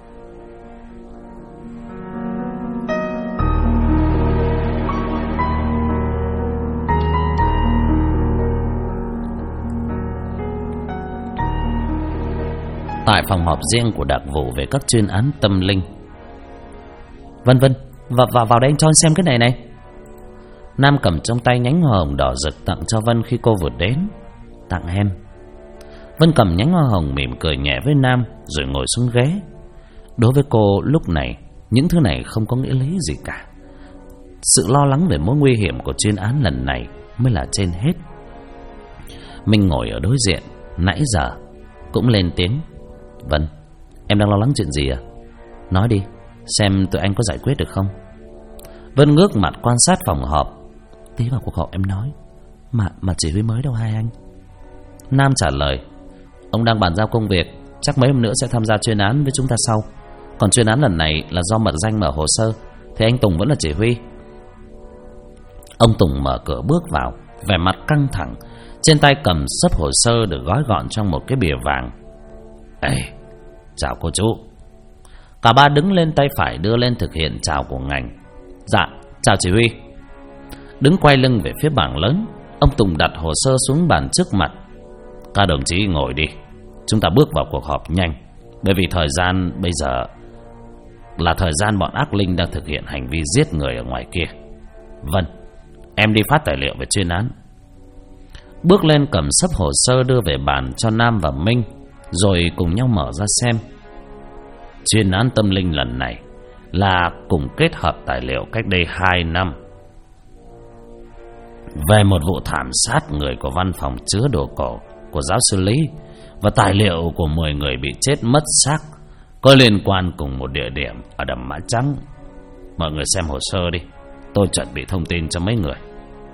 Tại phòng họp riêng của đặc vụ về các chuyên án tâm linh. Vân vào đây anh cho anh xem cái này. Nam cầm trong tay nhánh hoa hồng đỏ rực tặng cho Vân khi cô vừa đến. Tặng em. Vân cầm nhánh hoa hồng mỉm cười nhẹ với Nam rồi ngồi xuống ghế. Đối với cô lúc này, những thứ này không có nghĩa lý gì cả. Sự lo lắng về mối nguy hiểm của chuyên án lần này mới là trên hết. Minh ngồi ở đối diện nãy giờ cũng lên tiếng. Vân, em đang lo lắng chuyện gì à? Nói đi, xem tụi anh có giải quyết được không? Vân ngước mặt quan sát phòng họp. Tí vào cuộc họp em nói. Mà chỉ huy mới đâu hai anh? Nam trả lời. Ông đang bàn giao công việc, chắc mấy hôm nữa sẽ tham gia chuyên án với chúng ta sau. Còn chuyên án lần này là do mật danh mở hồ sơ, thì anh Tùng vẫn là chỉ huy. Ông Tùng mở cửa bước vào, vẻ mặt căng thẳng, trên tay cầm xấp hồ sơ được gói gọn trong một cái bìa vàng. Ê, chào cô chú. Cả ba đứng lên, tay phải đưa lên thực hiện chào của ngành. Dạ, chào chỉ huy. Đứng quay lưng về phía bảng lớn, ông Tùng đặt hồ sơ xuống bàn trước mặt. Các đồng chí ngồi đi, chúng ta bước vào cuộc họp nhanh, bởi vì thời gian bây giờ là thời gian bọn ác linh đang thực hiện hành vi giết người ở ngoài kia. Vân, em đi phát tài liệu về chuyên án. Bước lên cầm xấp hồ sơ đưa về bàn cho Nam và Minh, rồi cùng nhau mở ra xem. Chuyên án tâm linh lần này là cùng kết hợp tài liệu cách đây 2 năm về một vụ thảm sát người của văn phòng chứa đồ cổ của giáo sư Lý, và tài liệu của 10 người bị chết mất xác có liên quan cùng một địa điểm ở đầm Mã Trắng. Mọi người xem hồ sơ đi, tôi chuẩn bị thông tin cho mấy người.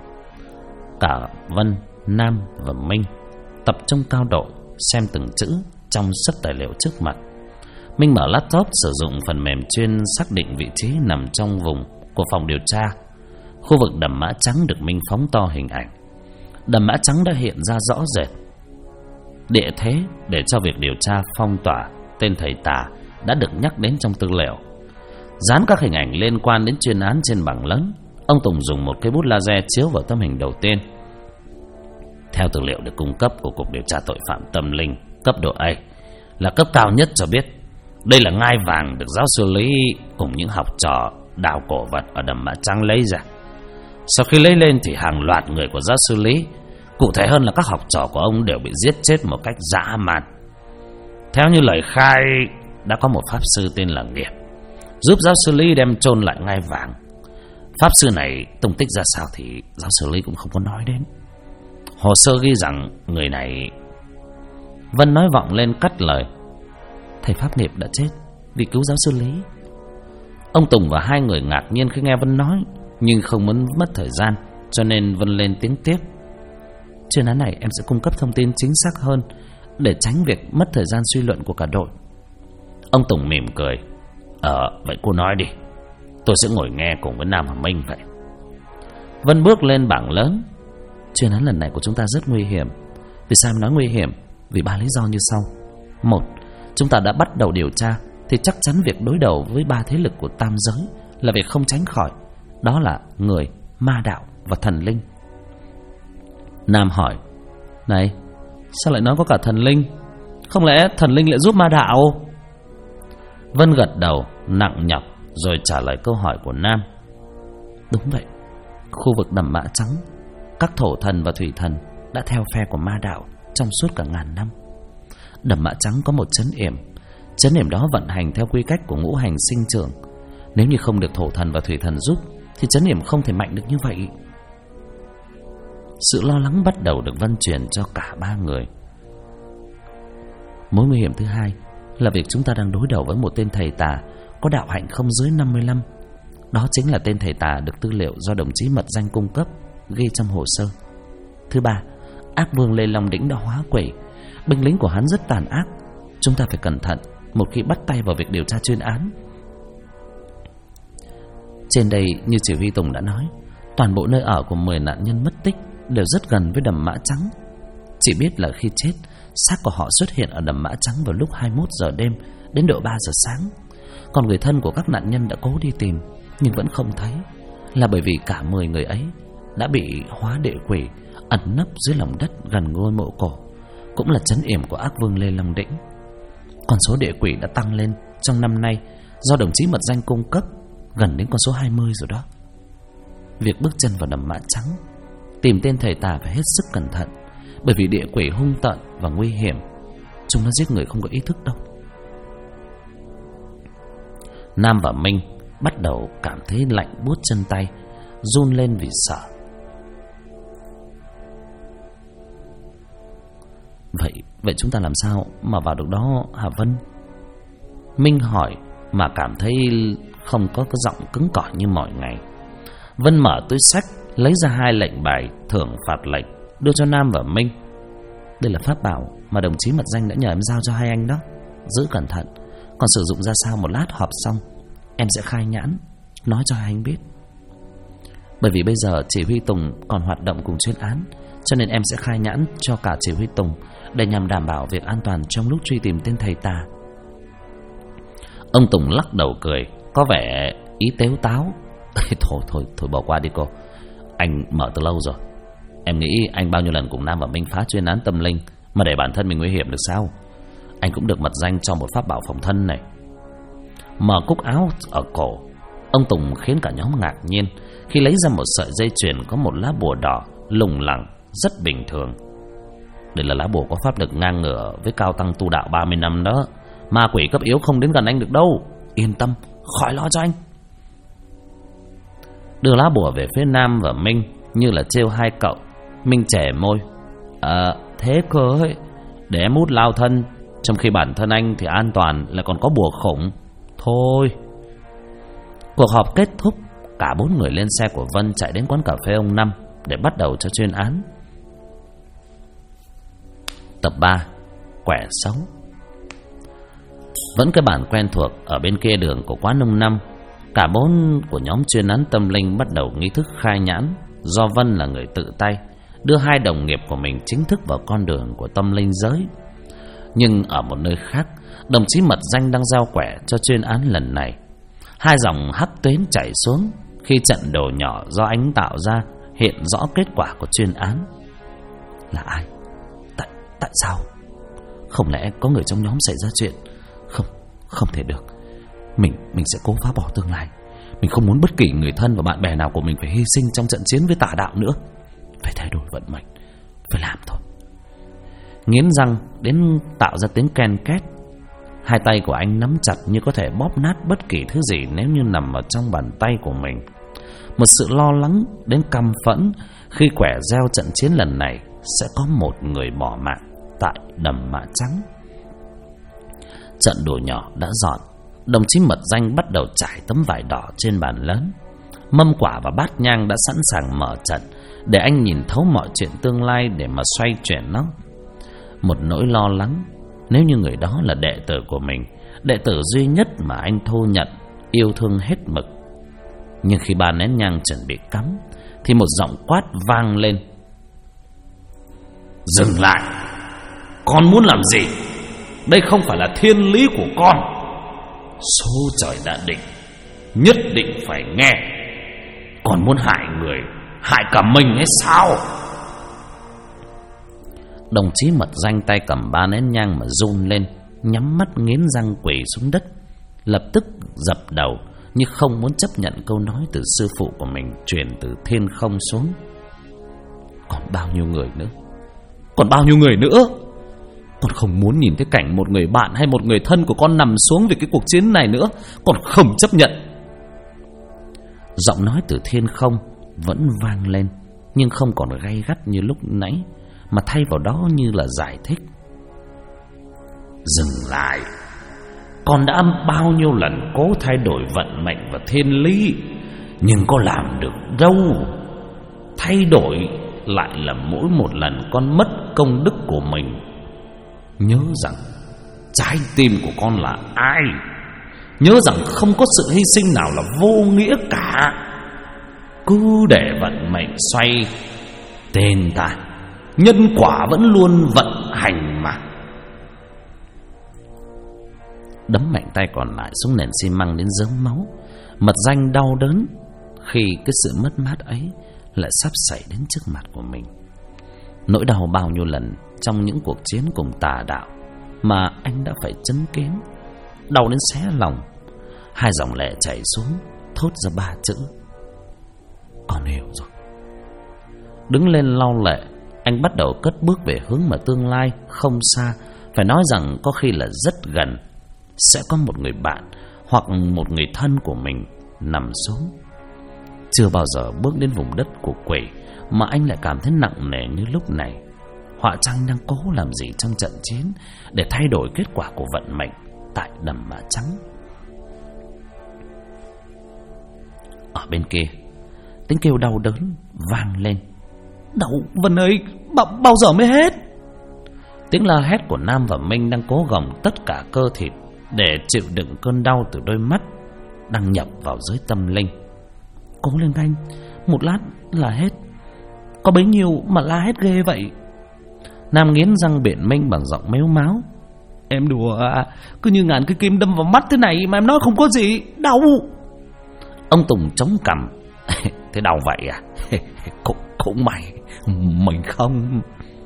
Cả Vân, Nam và Minh tập trung cao độ xem từng chữ trong sấp tài liệu trước mặt. Minh mở laptop sử dụng phần mềm chuyên xác định vị trí nằm trong vùng của phòng điều tra. Khu vực đầm Mã Trắng được Minh phóng to hình ảnh. Đầm Mã Trắng đã hiện ra rõ rệt địa thế để cho việc điều tra phong tỏa tên thầy tà đã được nhắc đến trong tư liệu. Dán các hình ảnh liên quan đến chuyên án trên bảng lớn. Ông Tùng dùng một cây bút laser chiếu vào tấm hình đầu tiên. Theo tư liệu được cung cấp của Cục Điều tra Tội phạm Tâm linh cấp độ A, là cấp cao nhất, cho biết đây là ngai vàng được giáo sư Lý cùng những học trò đào cổ vật ở đầm Mã Trắng lấy ra. Sau khi lấy lên thì hàng loạt người của giáo sư Lý, cụ thể hơn là các học trò của ông, đều bị giết chết một cách dã man. Theo như lời khai, đã có một pháp sư tên là Nghiệp giúp giáo sư Lý đem chôn lại ngai vàng. Pháp sư này tung tích ra sao thì giáo sư Lý cũng không có nói đến. Hồ sơ ghi rằng người này... Vân nói vọng lên cắt lời. Thầy Pháp Nghiệp đã chết vì cứu giáo sư Lý. Ông Tùng và hai người ngạc nhiên khi nghe Vân nói, nhưng không muốn mất thời gian, cho nên Vân lên tiếng tiếp. Chuyên án này em sẽ cung cấp thông tin chính xác hơn, để tránh việc mất thời gian suy luận của cả đội. Ông Tùng mỉm cười. Vậy cô nói đi, tôi sẽ ngồi nghe cùng với Nam và Minh vậy. Vân bước lên bảng lớn. Chuyên án lần này của chúng ta rất nguy hiểm. Vì sao em nói nguy hiểm? Vì 3 lý do như sau. 1. Chúng ta đã bắt đầu điều tra thì chắc chắn việc đối đầu với 3 thế lực của tam giới là việc không tránh khỏi. Đó là người, ma đạo và thần linh. Nam hỏi. Này, sao lại nói có cả thần linh? Không lẽ thần linh lại giúp ma đạo? Vân gật đầu nặng nhọc rồi trả lời câu hỏi của Nam. Đúng vậy. Khu vực đầm Mã Trắng, các thổ thần và thủy thần đã theo phe của ma đạo trong suốt cả ngàn năm. Đầm Mã Trắng có một trấn yểm. Trấn yểm đó vận hành theo quy cách của ngũ hành sinh trưởng. Nếu như không được thổ thần và thủy thần giúp thì trấn yểm không thể mạnh được như vậy. Sự lo lắng bắt đầu được Vân truyền cho cả 3 người. Mối nguy hiểm thứ hai là việc chúng ta đang đối đầu với một tên thầy tà có đạo hạnh không dưới 55. Đó chính là tên thầy tà được tư liệu do đồng chí mật danh cung cấp ghi trong hồ sơ. Thứ ba, ác vương Lê Long Đĩnh đã hóa quỷ. Binh lính của hắn rất tàn ác. Chúng ta phải cẩn thận một khi bắt tay vào việc điều tra chuyên án. Trên đây, như chỉ huy Tùng đã nói, toàn bộ nơi ở của 10 nạn nhân mất tích đều rất gần với đầm Mã Trắng. Chỉ biết là khi chết, xác của họ xuất hiện ở đầm Mã Trắng vào lúc 21 giờ đêm đến độ 3 giờ sáng. Còn người thân của các nạn nhân đã cố đi tìm nhưng vẫn không thấy, là bởi vì cả 10 người ấy đã bị hóa địa quỷ ẩn nấp dưới lòng đất gần ngôi mộ cổ, cũng là trấn yểm của ác vương Lê Long Đĩnh. Con số địa quỷ đã tăng lên trong năm nay do đồng chí Mật Danh cung cấp, gần đến con số 20 rồi đó. Việc bước chân vào đầm Mã Trắng, tìm tên thầy tà phải hết sức cẩn thận, bởi vì địa quỷ hung tợn và nguy hiểm. Chúng nó giết người không có ý thức đâu. Nam và Minh bắt đầu cảm thấy lạnh buốt chân tay, run lên vì sợ. Vậy chúng ta làm sao mà vào được đó hả Vân? Minh hỏi mà cảm thấy không có cái giọng cứng cỏi như mọi ngày. Vân mở túi xách, lấy ra 2 lệnh bài thưởng phạt lệnh, đưa cho Nam và Minh. Đây là pháp bảo mà đồng chí Mật Danh đã nhờ em giao cho hai anh đó. Giữ cẩn thận, còn sử dụng ra sao một lát họp xong em sẽ khai nhãn, nói cho hai anh biết. Bởi vì bây giờ chỉ huy Tùng còn hoạt động cùng chuyên án, cho nên em sẽ khai nhãn cho cả chỉ huy Tùng, để nhằm đảm bảo việc an toàn trong lúc truy tìm tên thầy tà. Ông Tùng lắc đầu cười, có vẻ ý tếu táo. Thôi bỏ qua đi cô, anh mở từ lâu rồi. Em nghĩ anh bao nhiêu lần cùng Nam và Minh phá chuyên án tâm linh mà để bản thân mình nguy hiểm được sao? Anh cũng được Mật Danh cho một pháp bảo phòng thân này. Mở cúc áo ở cổ, ông Tùng khiến cả nhóm ngạc nhiên khi lấy ra một sợi dây chuyền có một lá bùa đỏ lủng lẳng rất bình thường. Đây là lá bùa có pháp lực ngang ngửa với cao tăng tu đạo 30 năm đó. Ma quỷ cấp yếu không đến gần anh được đâu. Yên tâm, khỏi lo cho anh. Đưa lá bùa về phía Nam và Minh như là trêu hai cậu. Minh chẻ môi, thế cơ ấy, để em hút lao thân, trong khi bản thân anh thì an toàn, lại còn có bùa khủng. Thôi. Cuộc họp kết thúc, cả 4 người lên xe của Vân chạy đến quán cà phê ông Năm để bắt đầu cho chuyên án. Tập 3, Quẻ xấu. Vẫn cái bản quen thuộc ở bên kia đường của quán ông Năm, cả 4 của nhóm chuyên án tâm linh bắt đầu nghi thức khai nhãn, do Vân là người tự tay đưa 2 đồng nghiệp của mình chính thức vào con đường của tâm linh giới. Nhưng ở một nơi khác, đồng chí Mật Danh đang giao quẻ cho chuyên án lần này. 2 dòng hắc tuyến chảy xuống khi trận đồ nhỏ do ánh tạo ra hiện rõ kết quả của chuyên án. Là ai? Tại sao? Không lẽ có người trong nhóm xảy ra chuyện? Không thể được. Mình sẽ cố phá bỏ tương lai. Mình không muốn bất kỳ người thân và bạn bè nào của mình phải hy sinh trong trận chiến với tà đạo nữa. Phải thay đổi vận mệnh, phải làm thôi. Nghiến răng đến tạo ra tiếng ken két, 2 tay của anh nắm chặt như có thể bóp nát bất kỳ thứ gì nếu như nằm ở trong bàn tay của mình. Một sự lo lắng đến căm phẫn khi quẻ gieo trận chiến lần này sẽ có một người bỏ mạng tại đầm Mã Trắng. Trận đồ nhỏ đã dọn, đồng chí Mật Danh bắt đầu trải tấm vải đỏ trên bàn lớn. Mâm quả và bát nhang đã sẵn sàng mở trận để anh nhìn thấu mọi chuyện tương lai để mà xoay chuyển nó. Một nỗi lo lắng, nếu như người đó là đệ tử của mình, đệ tử duy nhất mà anh thu nhận, yêu thương hết mực. Nhưng khi 3 nén nhang chuẩn bị cắm thì một giọng quát vang lên. Dừng lại! Con muốn làm gì? Đây không phải là thiên lý của con. Số trời đã định, nhất định phải nghe. Còn muốn hại người, hại cả mình hay sao? Đồng chí Mật Danh tay cầm 3 nén nhang mà run lên, nhắm mắt nghiến răng quỳ xuống đất, lập tức dập đầu như không muốn chấp nhận câu nói từ sư phụ của mình truyền từ thiên không xuống. Còn bao nhiêu người nữa? Còn bao nhiêu người nữa? Con không muốn nhìn thấy cảnh một người bạn hay một người thân của con nằm xuống vì cái cuộc chiến này nữa. Con không chấp nhận. Giọng nói từ thiên không vẫn vang lên, nhưng không còn gay gắt như lúc nãy, mà thay vào đó như là giải thích. Dừng lại! Con đã bao nhiêu lần cố thay đổi vận mệnh và thiên lý, nhưng có làm được đâu. Thay đổi lại là mỗi một lần con mất công đức của mình. Nhớ rằng trái tim của con là ai. Nhớ rằng không có sự hy sinh nào là vô nghĩa cả. Cứ để vận mệnh xoay, Tên ta, nhân quả vẫn luôn vận hành mà. Đấm mạnh tay còn lại xuống nền xi măng đến rớm máu. Mật Danh đau đớn khi cái sự mất mát ấy lại sắp xảy đến trước mặt của mình. Nỗi đau bao nhiêu lần trong những cuộc chiến cùng tà đạo mà anh đã phải chứng kiến, đau đến xé lòng. Hai dòng lệ chảy xuống, thốt ra 3 chữ: con hiểu rồi. Đứng lên lau lệ, anh bắt đầu cất bước về hướng mà tương lai không xa, phải nói rằng có khi là rất gần, sẽ có một người bạn hoặc một người thân của mình nằm xuống. Chưa bao giờ bước đến vùng đất của quỷ mà anh lại cảm thấy nặng nề như lúc này. Họa Trăng đang cố làm gì trong trận chiến để thay đổi kết quả của vận mệnh tại đầm Mã Trắng. Ở bên kia, tiếng kêu đau đớn vang lên. Đau Vân ơi, bao giờ mới hết? Tiếng la hét của Nam và Minh đang cố gồng tất cả cơ thịt để chịu đựng cơn đau từ đôi mắt đang nhập vào dưới tâm linh. Cố lên anh, một lát là hết. Có bấy nhiêu mà la hét ghê vậy? Nam nghiến răng biện minh bằng giọng mếu máo. Em đùa à, cứ như ngàn cái kim đâm vào mắt thế này mà em nói không có gì, đau. Ông Tùng chống cằm. Thế đau vậy à? Cũng mày, mình không.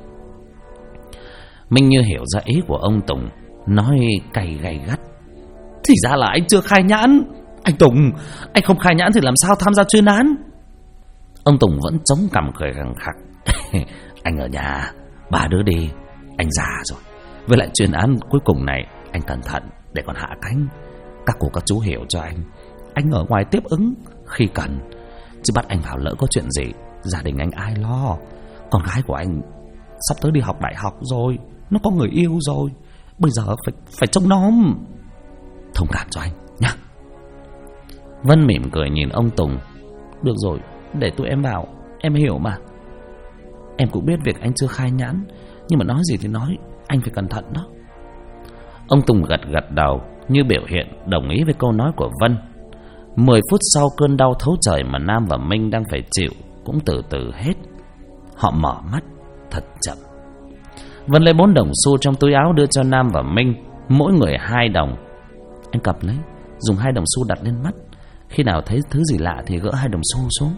Minh như hiểu ra ý của ông Tùng, nói cay gay gắt. Thì ra là anh chưa khai nhãn. Anh Tùng, anh không khai nhãn thì làm sao tham gia chuyên án? Ông Tùng vẫn chống cằm cười gằn khặc. Anh ở nhà 3 đứa đi, anh già rồi. Với lại chuyên án cuối cùng này anh cẩn thận để còn hạ cánh. Các cô các chú hiểu cho anh ở ngoài tiếp ứng khi cần, chứ bắt anh vào lỡ có chuyện gì, gia đình anh ai lo? Con gái của anh sắp tới đi học đại học rồi, nó có người yêu rồi, bây giờ phải trông nom. Thông cảm cho anh nhá. Vân mỉm cười nhìn ông Tùng. Được rồi, để tụi em vào, em hiểu mà. Em cũng biết việc anh chưa khai nhãn, nhưng mà nói gì thì nói, anh phải cẩn thận đó. Ông Tùng gật gật đầu như biểu hiện đồng ý với câu nói của Vân. 10 phút sau, cơn đau thấu trời mà Nam và Minh đang phải chịu cũng từ từ hết. Họ mở mắt thật chậm. Vân lấy 4 đồng xu trong túi áo đưa cho Nam và Minh, mỗi người 2 đồng. Anh cầm lấy, dùng 2 đồng xu đặt lên mắt. Khi nào thấy thứ gì lạ thì gỡ 2 đồng xu xuống.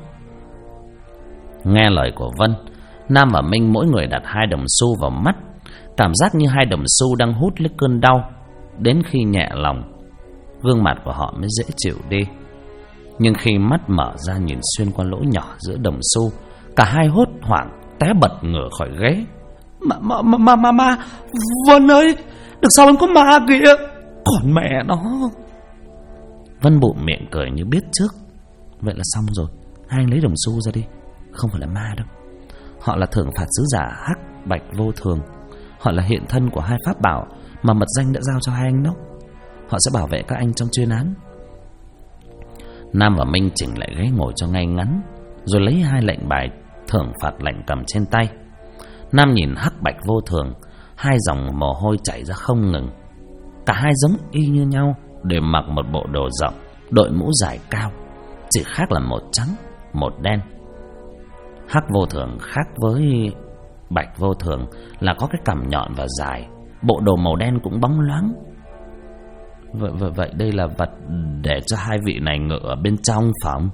Nghe lời của Vân, Nam và Minh mỗi người đặt 2 đồng xu vào mắt. Cảm giác như 2 đồng xu đang hút lấy cơn đau. Đến khi nhẹ lòng, gương mặt của họ mới dễ chịu đi. Nhưng khi mắt mở ra nhìn xuyên qua lỗ nhỏ giữa đồng xu, cả hai hốt hoảng té bật ngửa khỏi ghế. Ma, Vân ơi, đằng sau em có ma kìa, còn mẹ nó. Vân bụm miệng cười như biết trước. Vậy là xong rồi, hai anh lấy đồng xu ra đi. Không phải là ma đâu, họ là thưởng phạt sứ giả Hắc Bạch Vô Thường. Họ là hiện thân của 2 pháp bảo mà Mật Danh đã giao cho 2 anh đốc. Họ sẽ bảo vệ các anh trong chuyên án. Nam và Minh chỉnh lại ghế ngồi cho ngay ngắn, rồi lấy 2 lệnh bài thưởng phạt lệnh cầm trên tay. Nam nhìn Hắc Bạch Vô Thường, 2 dòng mồ hôi chảy ra không ngừng. Cả hai giống y như nhau, đều mặc một bộ đồ rộng, đội mũ dài cao, chỉ khác là một trắng, một đen. Hắc Vô Thường khác với Bạch Vô Thường là có cái cằm nhọn và dài, bộ đồ màu đen cũng bóng loáng. Vậy đây là vật để cho 2 vị này ngự ở bên trong phòng.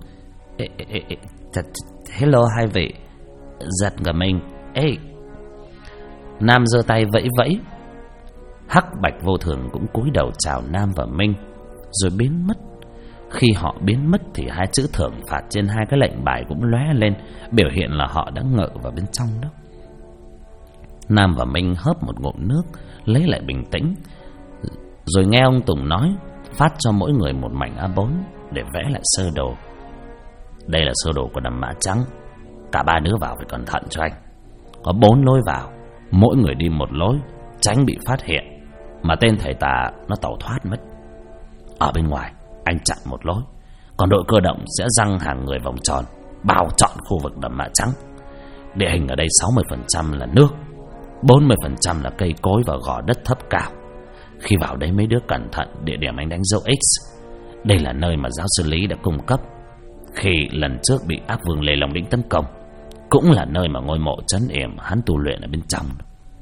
Hello 2 vị. Giật cả mình. Ê. Nam giơ tay vẫy vẫy. Hắc Bạch Vô Thường cũng cúi đầu chào Nam và Minh, rồi biến mất. Khi họ biến mất thì 2 chữ thưởng phạt trên 2 cái lệnh bài cũng lóe lên, biểu hiện là họ đã ngự vào bên trong đó. Nam và Minh hớp một ngụm nước, lấy lại bình tĩnh, rồi nghe ông Tùng nói phát cho mỗi người một mảnh A4 để vẽ lại sơ đồ. Đây là sơ đồ của đầm Mã Trắng. Cả 3 đứa vào phải cẩn thận cho anh. Có 4 lối vào, mỗi người đi một lối, tránh bị phát hiện mà tên thầy tà nó tẩu thoát mất. Ở bên ngoài anh chặn một lối, còn đội cơ động sẽ giăng hàng người vòng tròn bao trọn khu vực đầm Mã Trắng. Địa hình ở đây 60% là nước, 40% là cây cối và gò đất thấp cao. Khi vào đấy mấy đứa cẩn thận địa điểm anh đánh dấu X. Đây là nơi mà giáo sư Lý đã cung cấp khi lần trước bị ác vương Lê Long Đĩnh tấn công. cũng là nơi mà ngôi mộ trấn yểm hắn tu luyện ở bên trong.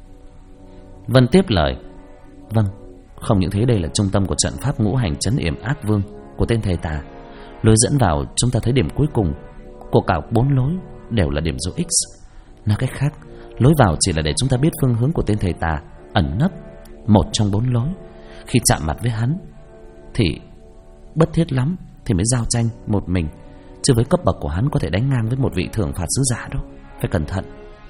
Vân tiếp lời: Vâng, không những thế, đây là trung tâm của trận pháp ngũ hành trấn yểm ác vương của tên thầy tà. Lối dẫn vào chúng ta thấy điểm cuối cùng của cả 4 lối đều là điểm dấu X. Nói cách khác, lối vào chỉ là để chúng ta biết phương hướng của tên thầy tà ẩn nấp một trong 4 lối. Khi chạm mặt với hắn thì bất thiết lắm thì mới giao tranh một mình, chứ với cấp bậc của hắn có thể đánh ngang với một vị thưởng phạt sứ giả đó. Phải cẩn thận.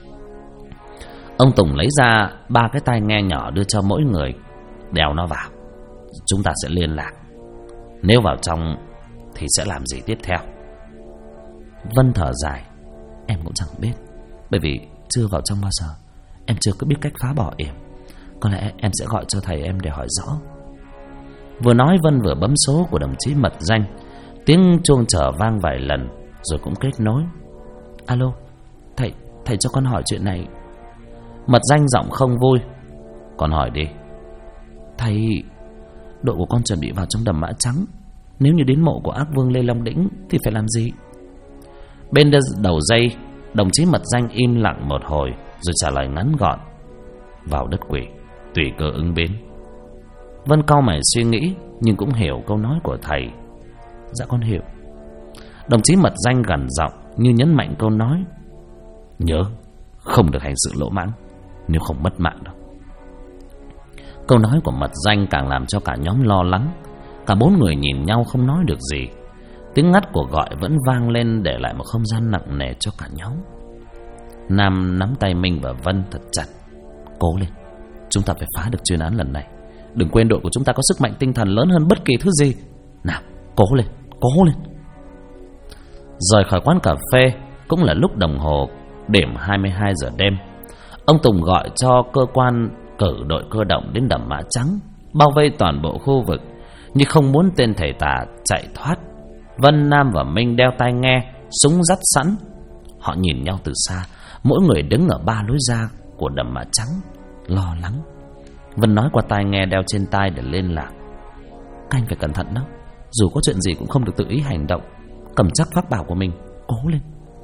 Ông Tùng lấy ra 3 cái tai nghe nhỏ đưa cho mỗi người. Đeo nó vào, chúng ta sẽ liên lạc. Nếu vào trong thì sẽ làm gì tiếp theo? Vân thở dài: Em cũng chẳng biết, bởi vì chưa vào trong bao giờ. Em chưa có biết cách phá bỏ yểm. Có lẽ em sẽ gọi cho thầy em để hỏi rõ. Vừa nói Vân vừa bấm số của đồng chí Mật Danh. Tiếng chuông chờ vang vài lần rồi cũng kết nối. Alo, thầy cho con hỏi chuyện này. Mật Danh giọng không vui: Con hỏi đi. Thầy, đội của con chuẩn bị vào trong đầm Mã Trắng. Nếu như đến mộ của ác vương Lê Long Đĩnh thì phải làm gì? Bên đầu dây, đồng chí Mật Danh im lặng một hồi rồi trả lời ngắn gọn: Vào đất quỷ, tùy cơ ứng biến. Vân cau mày suy nghĩ nhưng cũng hiểu câu nói của thầy. Dạ con hiểu. Đồng chí Mật Danh gằn giọng như nhấn mạnh câu nói: Nhớ, không được hành sự lỗ mãng, nếu không mất mạng đâu. Câu nói của Mật Danh càng làm cho cả nhóm lo lắng. Cả 4 người nhìn nhau không nói được gì. Tiếng ngắt của gọi vẫn vang lên, để lại một không gian nặng nề cho cả nhóm. Nam nắm tay Minh và Vân thật chặt: Cố lên, chúng ta phải phá được chuyên án lần này. Đừng quên đội của chúng ta có sức mạnh tinh thần lớn hơn bất kỳ thứ gì. Nào, cố lên, cố lên. Rời khỏi quán cà phê cũng là lúc đồng hồ điểm 22 giờ đêm. Ông Tùng gọi cho cơ quan cử đội cơ động đến đầm Mã Trắng, bao vây toàn bộ khu vực, nhưng không muốn tên thầy tà chạy thoát. Vân, Nam và Minh đeo tai nghe, súng dắt sẵn. Họ nhìn nhau từ xa, mỗi người đứng ở 3 lối ra của đầm Mã Trắng, lo lắng. Vân nói qua tai nghe đeo trên tai để liên lạc: Các anh phải cẩn thận đó, dù có chuyện gì cũng không được tự ý hành động, cầm chắc pháp bảo của mình, cố lên.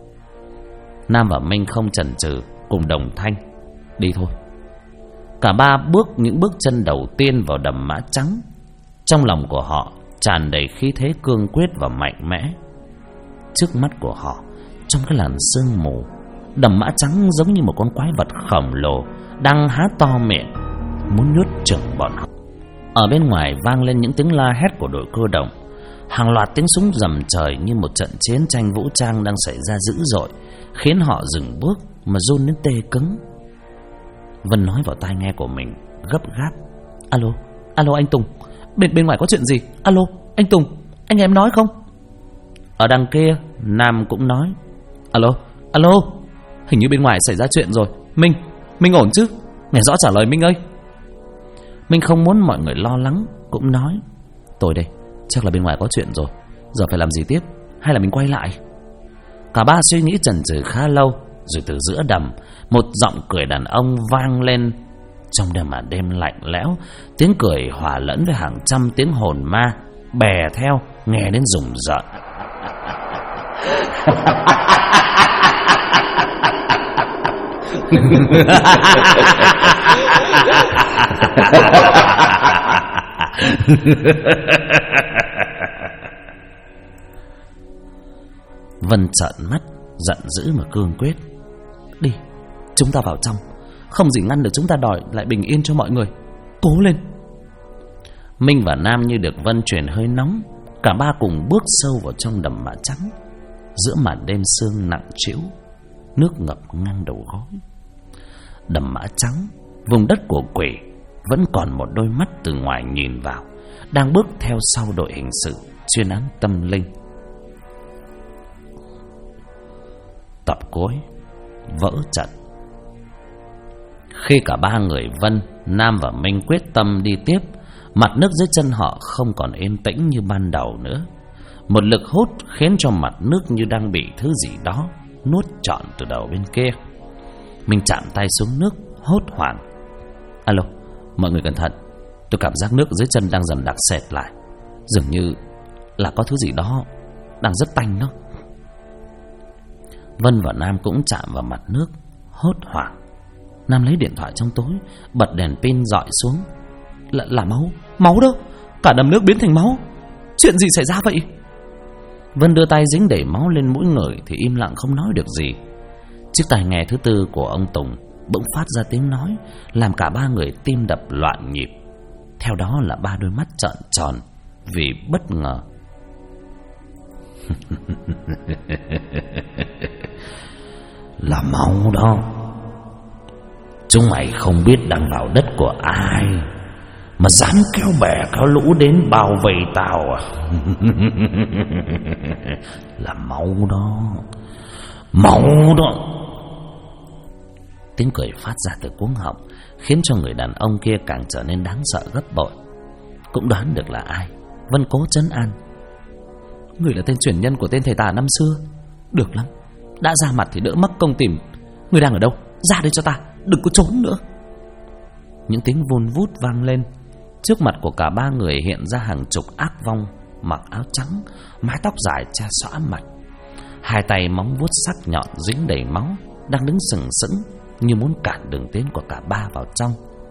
Nam và Minh không chần chừ, cùng đồng thanh: Đi thôi. Cả 3 bước những bước chân đầu tiên vào đầm Mã Trắng. Trong lòng của họ tràn đầy khí thế cương quyết và mạnh mẽ. Trước mắt của họ, trong cái làn sương mù, đầm Mã Trắng giống như một con quái vật khổng lồ đang há to miệng muốn nuốt chửng bọn họ. Ở bên ngoài vang lên những tiếng la hét của đội cơ động. Hàng loạt tiếng súng rầm trời như một trận chiến tranh vũ trang đang xảy ra dữ dội, khiến họ dừng bước mà run đến tê cứng. Vân nói vào tai nghe của mình gấp gáp: Alo, alo anh Tùng, bên ngoài có chuyện gì? Alo, anh Tùng, anh nghe em nói không? Ở đằng kia, Nam cũng nói: Alo, alo, hình như bên ngoài xảy ra chuyện rồi. Minh ổn chứ? Nghe rõ trả lời Minh ơi. Minh không muốn mọi người lo lắng, cũng nói: Tôi đây, chắc là bên ngoài có chuyện rồi. Giờ phải làm gì tiếp? Hay là mình quay lại? Cả 3 suy nghĩ chần chừ khá lâu, rồi từ giữa đầm, một giọng cười đàn ông vang lên. Trong đêm màn đêm lạnh lẽo, tiếng cười hòa lẫn với hàng trăm tiếng hồn ma bè theo, nghe đến rùng rợn. Vân trợn mắt, giận dữ mà cương quyết: Đi, chúng ta vào trong, không gì ngăn được chúng ta đòi lại bình yên cho mọi người. Cố lên. Minh và Nam như được Vân truyền hơi nóng, cả 3 cùng bước sâu vào trong đầm Mã Trắng. Giữa màn đêm sương nặng trĩu, nước ngập ngang đầu gối. Đầm Mã Trắng, vùng đất của quỷ, vẫn còn một đôi mắt từ ngoài nhìn vào, đang bước theo sau đội hình sự chuyên án tâm linh. Tập cuối vỡ trận. Khi cả 3 người Vân, Nam và Minh quyết tâm đi tiếp, mặt nước dưới chân họ không còn yên tĩnh như ban đầu nữa. Một lực hút khiến cho mặt nước như đang bị thứ gì đó nuốt trọn từ đầu bên kia. Minh chạm tay xuống nước, hốt hoảng: Alo, mọi người cẩn thận, tôi cảm giác nước dưới chân đang dần đặc sệt lại, dường như là có thứ gì đó đang rất tanh đó. Vân và Nam cũng chạm vào mặt nước, hốt hoảng. Nam lấy điện thoại trong túi, bật đèn pin dọi xuống. Là máu. Máu đâu? Cả đầm nước biến thành máu. Chuyện gì xảy ra vậy? Vân đưa tay dính đầy máu lên mũi ngửi thì im lặng không nói được gì. Chiếc tai nghe thứ tư của ông Tùng bỗng phát ra tiếng nói, làm cả ba người tim đập loạn nhịp. Theo đó là ba đôi mắt trợn tròn vì bất ngờ. Là máu đó. Chúng mày không biết đang vào đất của ai mà dám kéo bè kéo lũ đến bao vây tao à? Là máu đó. Máu đó. Tiếng cười phát ra từ cuống họng khiến cho người đàn ông kia càng trở nên đáng sợ gấp bội. Cũng đoán được là ai. Vân cố trấn an. Người là tên truyền nhân của tên thầy tà năm xưa. Được lắm, đã ra mặt thì đỡ mắc công tìm. Người đang ở đâu? Ra đây cho ta, đừng có trốn nữa. Những tiếng vun vút vang lên. Trước mặt của cả ba người hiện ra hàng chục ác vong mặc áo trắng, mái tóc dài che xõa mặt. Hai tay móng vuốt sắc nhọn dính đầy máu, đang đứng sừng sững như muốn cản đường tiến của cả ba vào trong.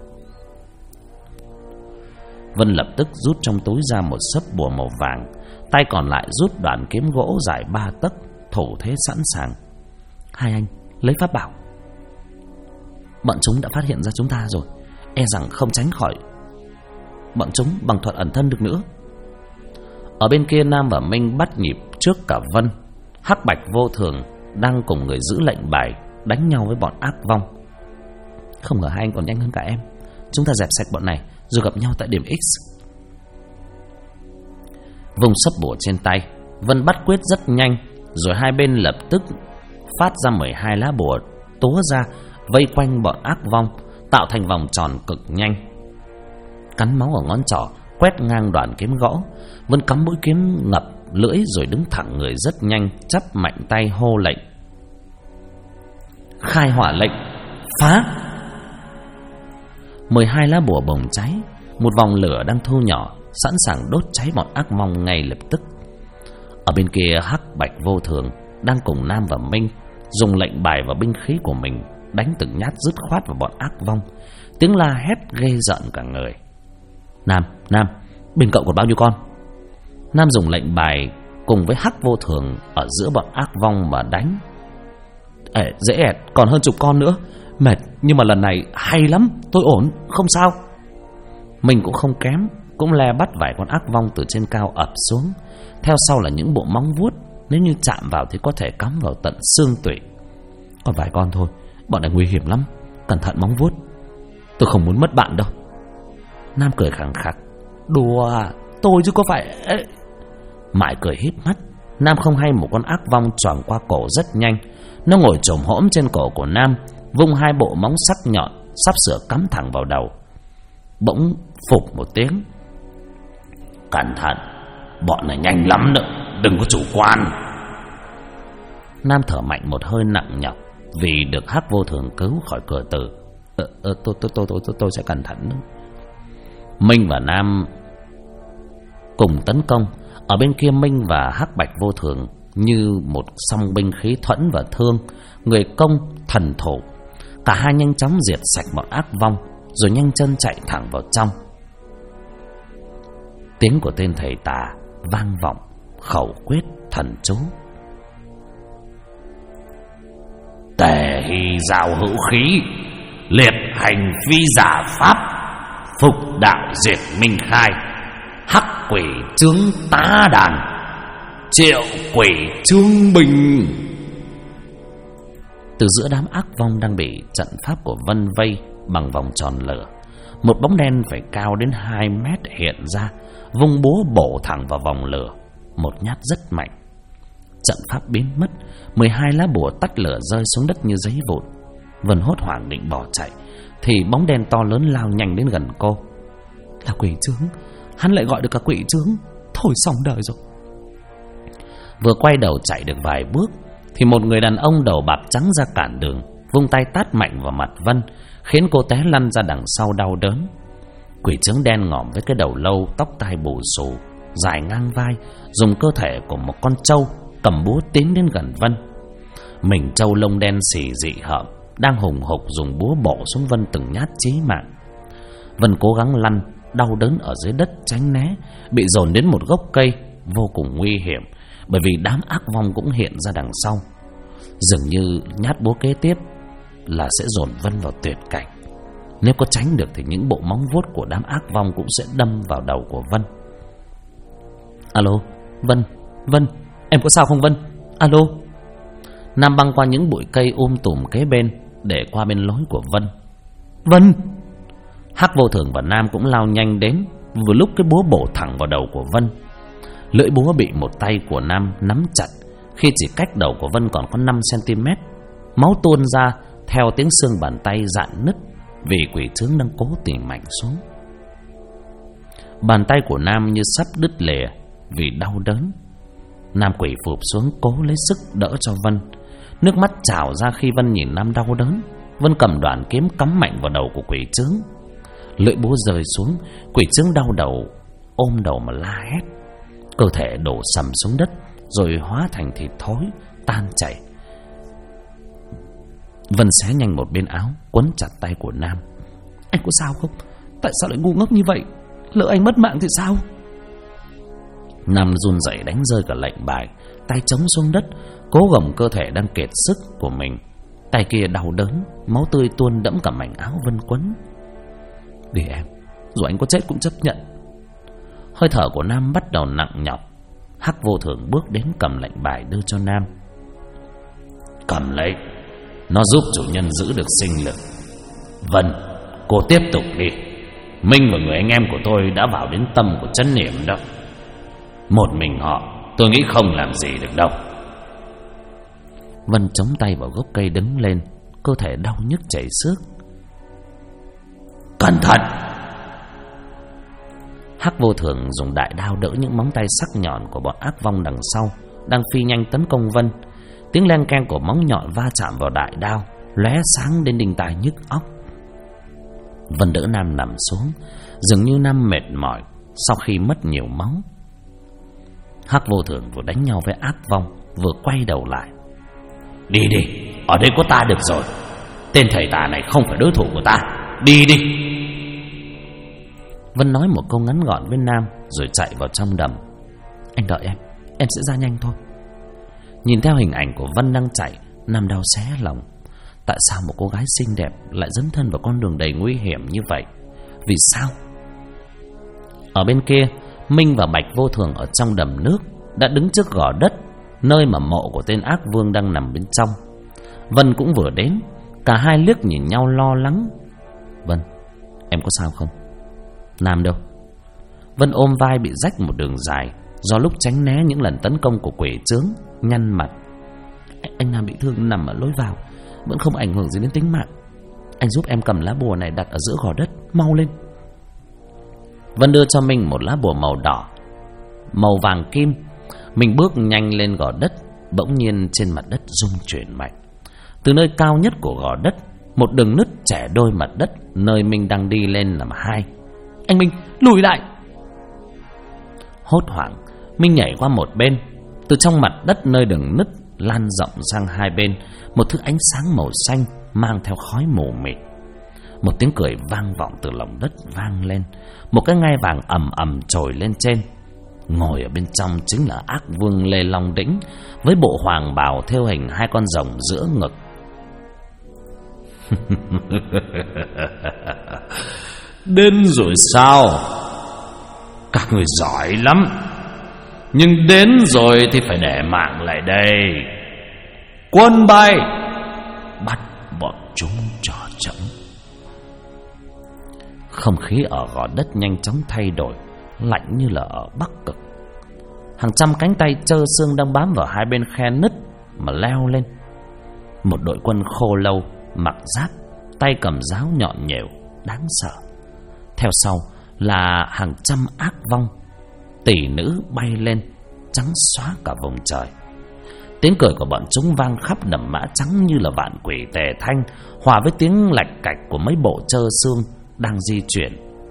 Vân lập tức rút trong túi ra một xấp bùa màu vàng, tay còn lại rút đoạn kiếm gỗ dài 3 tấc, thủ thế sẵn sàng. Hai anh lấy pháp bảo. Bọn chúng đã phát hiện ra chúng ta rồi, e rằng không tránh khỏi bọn chúng bằng thuật ẩn thân được nữa. Ở bên kia Nam và Minh bắt nhịp trước cả Vân. Hắc Bạch Vô Thường đang cùng người giữ lệnh bài đánh nhau với bọn ác vong. Không ngờ hai anh còn nhanh hơn cả em. Chúng ta dẹp sạch bọn này rồi gặp nhau tại điểm X. Vùng sấp bùa trên tay, Vân bắt quyết rất nhanh, rồi hai bên lập tức phát ra 12 lá bùa túa ra vây quanh bọn ác vong, tạo thành vòng tròn cực nhanh. Cắn máu ở ngón trỏ, quét ngang đoạn kiếm gỗ, Vân cắm mũi kiếm ngập lưỡi rồi đứng thẳng người rất nhanh, chắp mạnh tay hô lệnh. Khai hỏa lệnh, phá! 12 lá bùa bùng cháy, một vòng lửa đang thu nhỏ, sẵn sàng đốt cháy bọn ác vong ngay lập tức. Ở bên kia Hắc Bạch Vô Thường đang cùng Nam và Minh dùng lệnh bài và binh khí của mình đánh từng nhát dứt khoát vào bọn ác vong. Tiếng la hét ghê rợn cả người. Nam, bên cậu còn bao nhiêu con? Nam dùng lệnh bài cùng với Hắc Vô Thường ở giữa bọn ác vong mà đánh. Dễ ẹt, còn hơn chục con nữa. Mệt, nhưng mà lần này hay lắm, tôi ổn, không sao. Mình cũng không kém, cũng le bắt vài con ác vong từ trên cao ập xuống. Theo sau là những bộ móng vuốt, nếu như chạm vào thì có thể cắm vào tận xương tủy. Còn vài con thôi, bọn này nguy hiểm lắm, cẩn thận móng vuốt. Tôi không muốn mất bạn đâu. Nam cười khẳng khặc. Đùa, tôi chứ có phải... Mãi cười híp mắt. Nam không hay một con ác vong choàng qua cổ rất nhanh. Nó ngồi chồm hõm trên cổ của Nam, vung hai bộ móng sắc nhọn sắp sửa cắm thẳng vào đầu. Bỗng phục một tiếng. Cẩn thận, bọn này nhanh lắm nữa, đừng có chủ quan. Nam thở mạnh một hơi nặng nhọc vì được Hắc Vô Thường cứu khỏi cửa tử. Tôi sẽ cẩn thận nữa. Minh và Nam cùng tấn công. Ở bên kia Minh và Hắc Bạch Vô Thường như một song binh khí thuẫn và thương, người công thần thủ. Cả hai nhanh chóng diệt sạch bọn ác vong, rồi nhanh chân chạy thẳng vào trong. Tiếng của tên thầy tà vang vọng, khẩu quyết thần chú. Tề hy giao hữu khí, liệt hành phi giả pháp, phục đạo diệt minh khai, hắc quỷ chướng tá đàn, triệu quỷ trương bình. Từ giữa đám ác vong đang bị trận pháp của Vân vây bằng vòng tròn lửa, một bóng đen phải cao đến 2 mét hiện ra, vung búa bổ thẳng vào vòng lửa, một nhát rất mạnh. Trận pháp biến mất, 12 lá bùa tắt lửa rơi xuống đất như giấy vụn. Vân hốt hoảng định bỏ chạy thì bóng đen to lớn lao nhanh đến gần cô. Là quỷ chướng, hắn lại gọi được cả quỷ chướng. Thôi xong đời rồi. Vừa quay đầu chạy được vài bước thì một người đàn ông đầu bạc trắng ra cản đường, vung tay tát mạnh vào mặt Vân, khiến cô té lăn ra đằng sau đau đớn. Quỷ chướng đen ngòm với cái đầu lâu, tóc tai bù xù, dài ngang vai, dùng cơ thể của một con trâu cầm búa tiến đến gần Vân. Mình trâu lông đen xì dị hợm đang hùng hục dùng búa bổ xuống Vân từng nhát chí mạng. Vân cố gắng lăn, đau đớn ở dưới đất tránh né, bị dồn đến một gốc cây vô cùng nguy hiểm, bởi vì đám ác vong cũng hiện ra đằng sau. Dường như nhát búa kế tiếp là sẽ dồn Vân vào tuyệt cảnh. Nếu có tránh được thì những bộ móng vuốt của đám ác vong cũng sẽ đâm vào đầu của Vân. Alo, Vân, em có sao không Vân? Alo. Nam băng qua những bụi cây tùm kế bên để qua bên lối của Vân. Hắc Vô Thường và Nam cũng lao nhanh đến, vừa lúc cái búa bổ thẳng vào đầu của Vân. Lưỡi búa bị một tay của Nam nắm chặt, khi chỉ cách đầu của Vân còn có 5 cm. Máu tuôn ra theo tiếng xương bàn tay rạn nứt, vì quỷ chướng đang cố tìm mảnh xuống. Bàn tay của Nam như sắp đứt lìa vì đau đớn. Nam quỳ phụp xuống cố lấy sức đỡ cho Vân. Nước mắt trào ra khi Vân nhìn Nam đau đớn. Vân cầm đoạn kiếm cắm mạnh vào đầu của quỷ chướng. Lưỡi búa rơi xuống, quỷ chướng đau đầu ôm đầu mà la hét. Cơ thể đổ sầm xuống đất, rồi hóa thành thịt thối tan chảy. Vân xé nhanh một bên áo, quấn chặt tay của Nam. Anh có sao không? Tại sao lại ngu ngốc như vậy? Lỡ anh mất mạng thì sao? Nam run rẩy đánh rơi cả lệnh bài, tay chống xuống đất, cố gồng cơ thể đang kiệt sức của mình. Tay kia đau đớn, máu tươi tuôn đẫm cả mảnh áo Vân quấn. Vì em, dù anh có chết cũng chấp nhận. Hơi thở của Nam bắt đầu nặng nhọc. Hắc Vô Thường bước đến cầm lệnh bài đưa cho Nam. Cầm lấy, nó giúp chủ nhân giữ được sinh lực. Vân, cô tiếp tục đi. Minh và người anh em của tôi đã vào đến tâm của Trấn Niệm đó. Một mình họ tôi nghĩ không làm gì được đâu. Vân chống tay vào gốc cây đứng lên, cơ thể đau nhức chảy xước. Cẩn thận! Hắc Vô Thường dùng đại đao đỡ những móng tay sắc nhọn của bọn ác vong đằng sau đang phi nhanh tấn công Vân. Tiếng len keng của móng nhọn va chạm vào đại đao lóe sáng đến đinh tai nhức óc. Vân đỡ Nam nằm xuống, dường như Nam mệt mỏi sau khi mất nhiều máu. Hắc Vô Thường vừa đánh nhau với ác vong, vừa quay đầu lại. Đi đi, ở đây có ta được rồi. Tên thầy tà này không phải đối thủ của ta. Đi đi. Vân nói một câu ngắn gọn với Nam rồi chạy vào trong đầm. Anh đợi em sẽ ra nhanh thôi. Nhìn theo hình ảnh của Vân đang chạy, Nam đau xé lòng. Tại sao một cô gái xinh đẹp lại dấn thân vào con đường đầy nguy hiểm như vậy? Vì sao? Ở bên kia, Minh và Bạch Vô Thường ở trong đầm nước đã đứng trước gò đất, nơi mà mộ của tên ác vương đang nằm bên trong. Vân cũng vừa đến. Cả hai liếc nhìn nhau lo lắng. Vân, em có sao không? Nam đâu? Vân ôm vai bị rách một đường dài do lúc tránh né những lần tấn công của quỷ chướng, nhăn mặt. Anh Nam bị thương nằm ở lối vào, vẫn không ảnh hưởng gì đến tính mạng. Anh giúp em cầm lá bùa này đặt ở giữa gò đất, mau lên. Vân đưa cho Minh một lá bùa màu đỏ, màu vàng kim. Mình bước nhanh lên gò đất. Bỗng nhiên trên mặt đất rung chuyển mạnh. Từ nơi cao nhất của gò đất, một đường nứt chẻ đôi mặt đất nơi Minh đang đi lên làm hai. Anh Minh, lùi lại! Hốt hoảng, Minh nhảy qua một bên. Từ trong mặt đất nơi đường nứt lan rộng sang hai bên, một thứ ánh sáng màu xanh mang theo khói mù mịt. Một tiếng cười vang vọng từ lòng đất vang lên. Một cái ngai vàng ầm ầm trồi lên trên. Ngồi ở bên trong chính là ác vương Lê Long Đĩnh, với bộ hoàng bào thêu hình hai con rồng giữa ngực. Đến rồi sao? Các người giỏi lắm, nhưng đến rồi thì phải để mạng lại đây. Quân bay, bắt bọn chúng cho chấm. Không khí ở gò đất nhanh chóng thay đổi, lạnh như là ở Bắc Cực. Hàng trăm cánh tay trơ xương đang bám vào hai bên khe nứt mà leo lên. Một đội quân khô lâu mặc giáp, tay cầm giáo nhọn nhèo đáng sợ. Theo sau là hàng trăm ác vong, tỷ nữ bay lên trắng xóa cả vùng trời. Tiếng cười của bọn chúng vang khắp đầm Mã Trắng như là vạn quỷ tề thanh, hòa với tiếng lạch cạch của mấy bộ trơ xương đang di chuyển.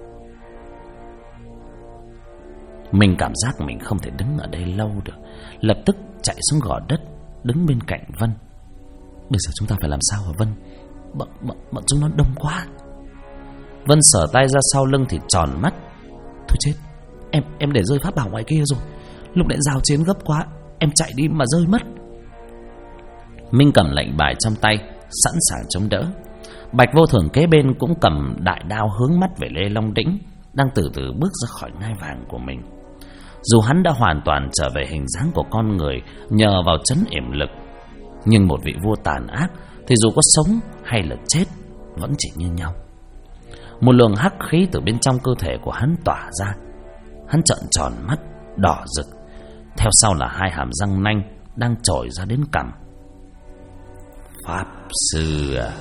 Mình cảm giác mình không thể đứng ở đây lâu được, lập tức chạy xuống gò đất, đứng bên cạnh Vân. Bây giờ chúng ta phải làm sao hả Vân? Bọn chúng nó đông quá. Vân sờ tay ra sau lưng thì tròn mắt. Thôi chết, em để rơi pháp bảo ngoài kia rồi. Lúc nãy giao chiến gấp quá, em chạy đi mà rơi mất. Minh cầm lệnh bài trong tay, sẵn sàng chống đỡ. Bạch Vô Thường kế bên cũng cầm đại đao hướng mắt về Lê Long Đĩnh, đang từ từ bước ra khỏi ngai vàng của mình. Dù hắn đã hoàn toàn trở về hình dáng của con người nhờ vào trấn yểm lực, nhưng một vị vua tàn ác thì dù có sống hay là chết vẫn chỉ như nhau. Một luồng hắc khí từ bên trong cơ thể của hắn tỏa ra. Hắn trợn tròn mắt đỏ rực, theo sau là hai hàm răng nanh đang trồi ra đến cằm. Pháp sư à?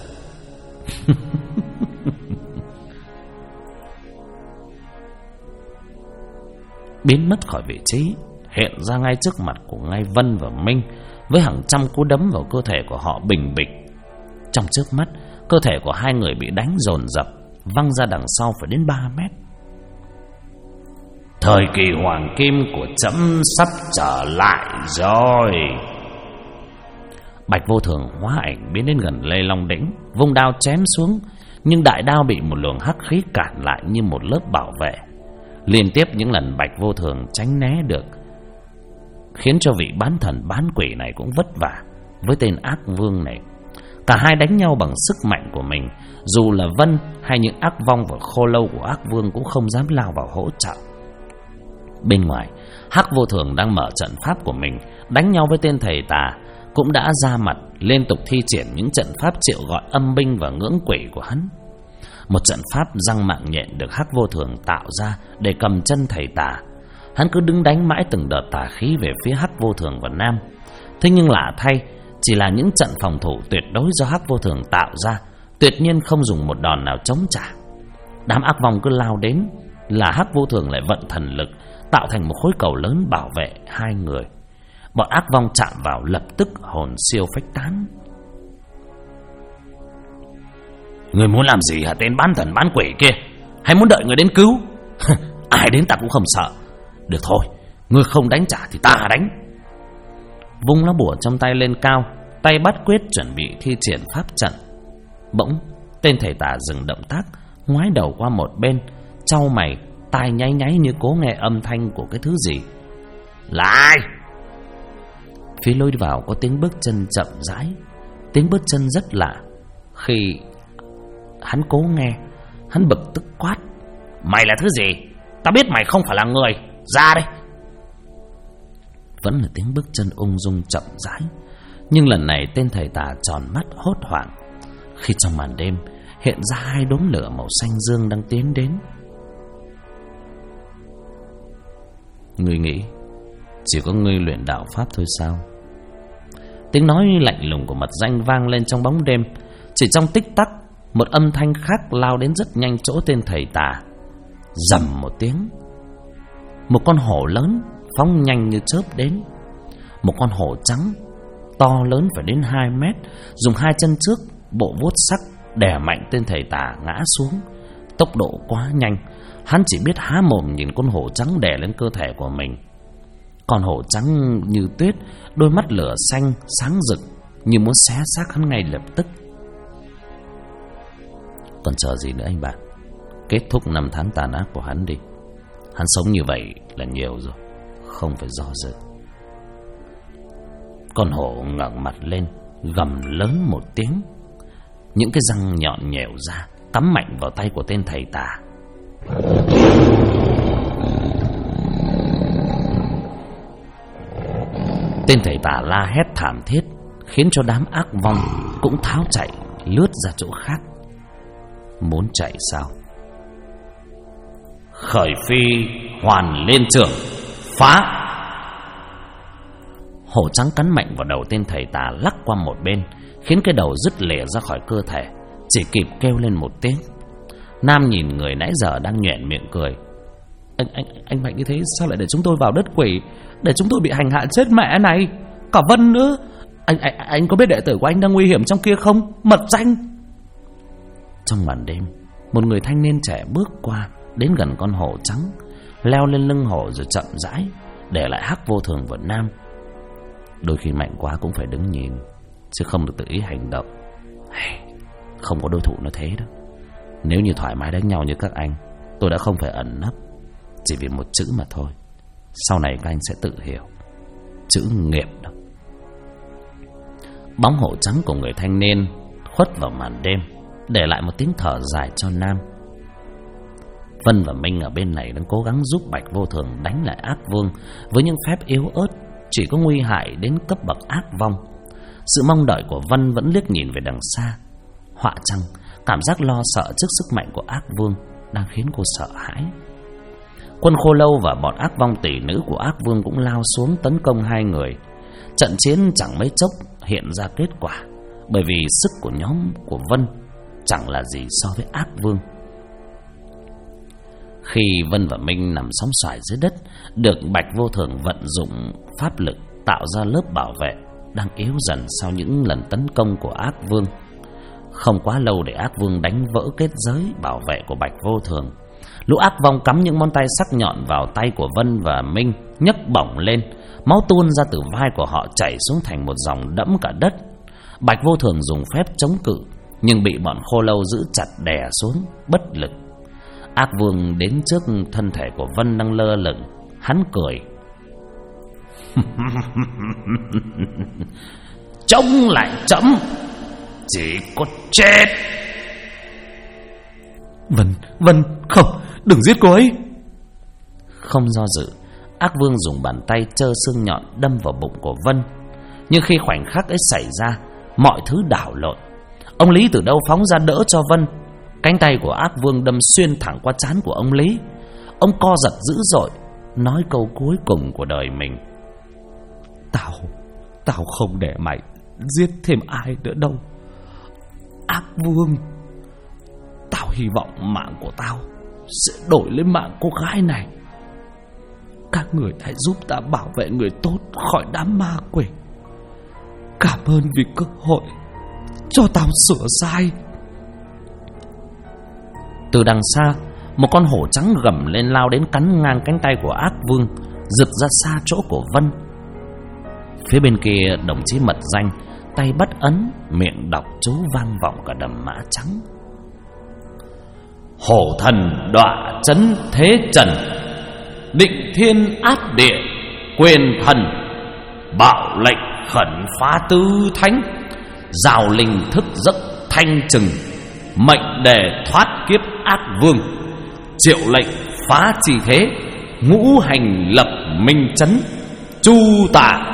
Biến mất khỏi vị trí, hiện ra ngay trước mặt của ngay Vân và Minh, với hàng trăm cú đấm vào cơ thể của họ bình bịch. Trong trước mắt, cơ thể của hai người bị đánh dồn dập, văng ra đằng sau phải đến 3 mét. Thời kỳ hoàng kim của trẫm sắp trở lại rồi. Bạch Vô Thường hóa ảnh biến đến gần Lê Long Đĩnh, vung đao chém xuống, nhưng đại đao bị một luồng hắc khí cản lại như một lớp bảo vệ. Liên tiếp những lần Bạch Vô Thường tránh né được, khiến cho vị bán thần bán quỷ này cũng vất vả với tên ác vương này. Cả hai đánh nhau bằng sức mạnh của mình, dù là Vân hay những ác vong và khô lâu của ác vương cũng không dám lao vào hỗ trợ. Bên ngoài, Hắc Vô Thường đang mở trận pháp của mình đánh nhau với tên thầy tà, cũng đã ra mặt liên tục thi triển những trận pháp triệu gọi âm binh và ngưỡng quỷ của hắn. Một trận pháp răng mạng nhện được Hắc Vô Thường tạo ra để cầm chân thầy tà. Hắn cứ đứng đánh mãi từng đợt tà khí về phía Hắc Vô Thường và Nam. Thế nhưng lạ thay, chỉ là những trận phòng thủ tuyệt đối do Hắc Vô Thường tạo ra, tuyệt nhiên không dùng một đòn nào chống trả. Đám ác vong cứ lao đến là Hắc Vô Thường lại vận thần lực, tạo thành một khối cầu lớn bảo vệ hai người. Bọn ác vong chạm vào lập tức hồn siêu phách tán. Người muốn làm gì hả tên bán thần bán quỷ kia? Hay muốn đợi người đến cứu? Ai đến ta cũng không sợ. Được thôi, ngươi không đánh trả thì ta đánh. Vung lá bùa trong tay lên cao, tay bắt quyết chuẩn bị thi triển pháp trận. Bỗng tên thầy tà dừng động tác, ngoái đầu qua một bên, chau mày, tai nháy nháy như cố nghe âm thanh của cái thứ gì. Là ai? Phía lối vào có tiếng bước chân chậm rãi, tiếng bước chân rất lạ. Khi hắn cố nghe, hắn bực tức quát: Mày là thứ gì? Ta biết mày không phải là người, ra đây. Vẫn là tiếng bước chân ung dung chậm rãi, nhưng lần này tên thầy tà tròn mắt hốt hoảng khi trong màn đêm hiện ra hai đốm lửa màu xanh dương đang tiến đến. Ngươi nghĩ chỉ có ngươi luyện đạo pháp thôi sao? Tiếng nói lạnh lùng của mật danh vang lên trong bóng đêm. Chỉ trong tích tắc, một âm thanh khác lao đến rất nhanh chỗ tên thầy tà. Rầm một tiếng, một con hổ lớn phóng nhanh như chớp đến. Một con hổ trắng to lớn phải đến 2 mét, dùng hai chân trước bộ vuốt sắc đè mạnh tên thầy tà ngã xuống. Tốc độ quá nhanh, hắn chỉ biết há mồm nhìn con hổ trắng đè lên cơ thể của mình. Con hổ trắng như tuyết, đôi mắt lửa xanh sáng rực như muốn xé xác hắn ngay lập tức. Còn chờ gì nữa anh bạn? Kết thúc 5 tháng tàn ác của hắn đi. Hắn sống như vậy là nhiều rồi, không phải do dự. Con hổ ngẩng mặt lên, gầm lớn một tiếng. Những cái răng nhọn nhèo ra, cắm mạnh vào tay của tên thầy tà. Tên thầy tà la hét thảm thiết, khiến cho đám ác vong cũng tháo chạy, lướt ra chỗ khác. Muốn chạy sao? Khởi phi hoàn lên trường, phá! Hổ trắng cắn mạnh vào đầu tên thầy tà, lắc qua một bên, khiến cái đầu rứt lìa ra khỏi cơ thể, chỉ kịp kêu lên một tiếng. Nam nhìn người nãy giờ đang nhoẻn miệng cười. Anh mạnh như thế sao lại để chúng tôi vào đất quỷ, để chúng tôi bị hành hạ chết mẹ này, cả Vân nữa. Anh có biết đệ tử của anh đang nguy hiểm trong kia không? Mật danh. Trong màn đêm, một người thanh niên trẻ bước qua, đến gần con hổ trắng, leo lên lưng hổ rồi chậm rãi để lại Hắc Vô Thường và Nam. Đôi khi mạnh quá cũng phải đứng nhìn, chứ không được tự ý hành động. Không có đối thủ nó thế đó. Nếu như thoải mái đánh nhau như các anh, tôi đã không phải ẩn nấp chỉ vì một chữ mà thôi. Sau này các anh sẽ tự hiểu. Chữ nghiệp đó. Bóng hộ trắng của người thanh niên khuất vào màn đêm, để lại một tiếng thở dài cho Nam. Vân và Minh ở bên này đang cố gắng giúp Bạch Vô Thường đánh lại Ác Vương với những phép yếu ớt chỉ có nguy hại đến cấp bậc ác vong. Sự mong đợi của Vân vẫn liếc nhìn về đằng xa. Họa chăng cảm giác lo sợ trước sức mạnh của Ác Vương đang khiến cô sợ hãi. Quân Khô Lâu và bọn ác vong tỷ nữ của Ác Vương cũng lao xuống tấn công hai người. Trận chiến chẳng mấy chốc hiện ra kết quả, bởi vì sức của nhóm của Vân chẳng là gì so với Ác Vương. Khi Vân và Minh nằm sóng xoài dưới đất, được Bạch Vô Thường vận dụng pháp lực tạo ra lớp bảo vệ đang yếu dần sau những lần tấn công của Ác Vương. Không quá lâu để Ác Vương đánh vỡ kết giới bảo vệ của Bạch Vô Thường. Lũ ác vong cắm những ngón tay sắc nhọn vào tay của Vân và Minh, nhấc bổng lên, máu tuôn ra từ vai của họ chảy xuống thành một dòng đẫm cả đất. Bạch Vô Thường dùng phép chống cự, nhưng bị bọn Khô Lâu giữ chặt đè xuống, bất lực. Ác Vương đến trước thân thể của Vân đang lơ lửng, hắn cười. Chống lại chấm, chỉ có chết. Vân, không, đừng giết cô ấy. Không do dự, Ác Vương dùng bàn tay trơ xương nhọn đâm vào bụng của Vân. Nhưng khi khoảnh khắc ấy xảy ra, mọi thứ đảo lộn. Ông Lý từ đâu phóng ra đỡ cho Vân. Cánh tay của Ác Vương đâm xuyên thẳng qua trán của ông Lý. Ông co giật dữ dội, nói câu cuối cùng của đời mình. Tao không để mày giết thêm ai nữa đâu, Ác Vương. Tao hy vọng mạng của tao sẽ đổi lấy mạng cô gái này. Các người hãy giúp ta bảo vệ người tốt khỏi đám ma quỷ. Cảm ơn vì cơ hội cho tao sửa sai. Từ đằng xa, một con hổ trắng gầm lên lao đến cắn ngang cánh tay của Ác Vương, giật ra xa chỗ của Vân. Phía bên kia, đồng chí Mật Danh tay bắt ấn, miệng đọc chú vang vọng cả đầm mã trắng. Hổ thần đọa chấn thế trần, định thiên áp địa, quyền thần bạo lệnh khẩn phá tứ thánh, rào linh thức giấc thanh trừng, mệnh đề thoát kiếp ác vương, triệu lệnh phá trì thế, ngũ hành lập minh chấn, chu tạ.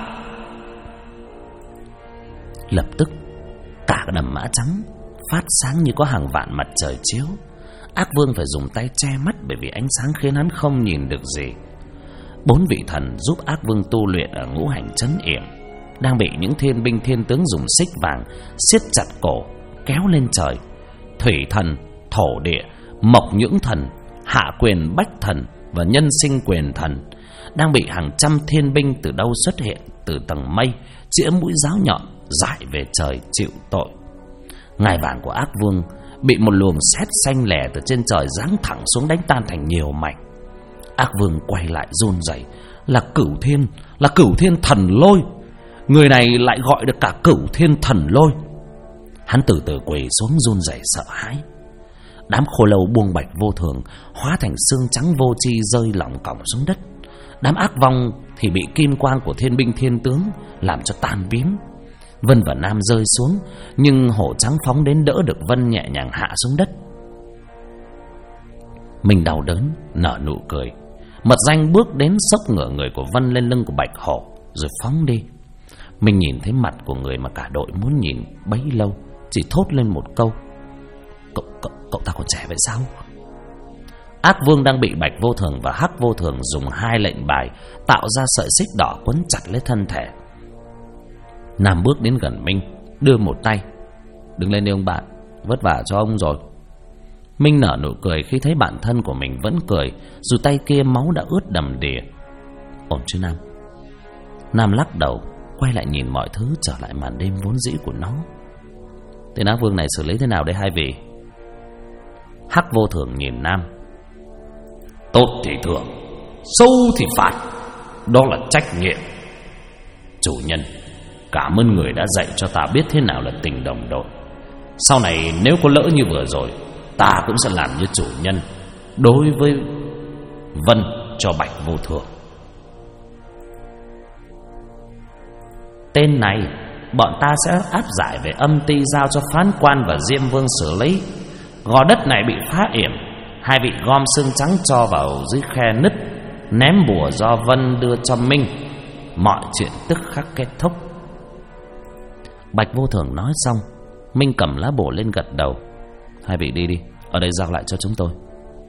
Lập tức cả đầm mã trắng phát sáng như có hàng vạn mặt trời chiếu. Ác Vương phải dùng tay che mắt bởi vì ánh sáng khiến hắn không nhìn được gì. 4 vị thần giúp Ác Vương tu luyện ở ngũ hành trấn yểm đang bị những thiên binh thiên tướng dùng xích vàng siết chặt cổ kéo lên trời. Thủy thần, thổ địa, mộc nhưỡng thần, hạ quyền bách thần và nhân sinh quyền thần đang bị hàng trăm thiên binh từ đâu xuất hiện từ tầng mây, chĩa mũi giáo nhọn dại về trời chịu tội. Ngai vàng của Ác Vương bị một luồng sét xanh lẻ từ trên trời giáng thẳng xuống, đánh tan thành nhiều mảnh. Ác Vương quay lại run rẩy. Là Cửu Thiên thần lôi. Người này lại gọi được cả Cửu Thiên thần lôi. Hắn từ từ quỳ xuống run rẩy sợ hãi. Đám Khô Lâu buông Bạch Vô Thường hóa thành xương trắng vô tri rơi lỏng cỏng xuống đất. Đám ác vong thì bị kim quang của thiên binh thiên tướng làm cho tan biến. Vân và Nam rơi xuống, nhưng hổ trắng phóng đến đỡ được Vân nhẹ nhàng hạ xuống đất. Mình đau đớn nở nụ cười. Mật Danh bước đến xốc ngửa người của Vân lên lưng của Bạch Hổ rồi phóng đi. Mình nhìn thấy mặt của người mà cả đội muốn nhìn bấy lâu, chỉ thốt lên một câu: Cậu ta còn trẻ vậy sao? Ác Vương đang bị Bạch Vô Thường và Hắc Vô Thường dùng 2 lệnh bài tạo ra sợi xích đỏ quấn chặt lấy thân thể. Nam bước đến gần Minh, đưa một tay: Đứng lên đi ông bạn, vất vả cho ông rồi. Minh nở nụ cười khi thấy bạn thân của mình vẫn cười, dù tay kia máu đã ướt đầm đìa. Ổn chứ Nam? Nam lắc đầu, quay lại nhìn mọi thứ trở lại màn đêm vốn dĩ của nó. Tên Ác Vương này xử lý thế nào đây hai vị? Hắc Vô Thường nhìn Nam: Tốt thì thưởng, sâu thì phạt, đó là trách nhiệm. Chủ nhân, Cảm ơn người đã dạy cho ta biết thế nào là tình đồng đội. Sau này nếu có lỡ như vừa rồi, ta cũng sẽ làm như chủ nhân đối với Vân cho Bạch Vô Thường. Tên này bọn ta sẽ áp giải về âm ty, giao cho phán quan và Diêm Vương xử lý. Gò đất này bị phá yểm, hai vị gom xương trắng cho vào dưới khe nứt, ném bùa do Vân đưa cho Minh. Mọi chuyện tức khắc kết thúc. Bạch Vô Thường nói xong, Minh cầm lá bùa lên gật đầu. Hai vị đi đi, ở đây giao lại cho chúng tôi.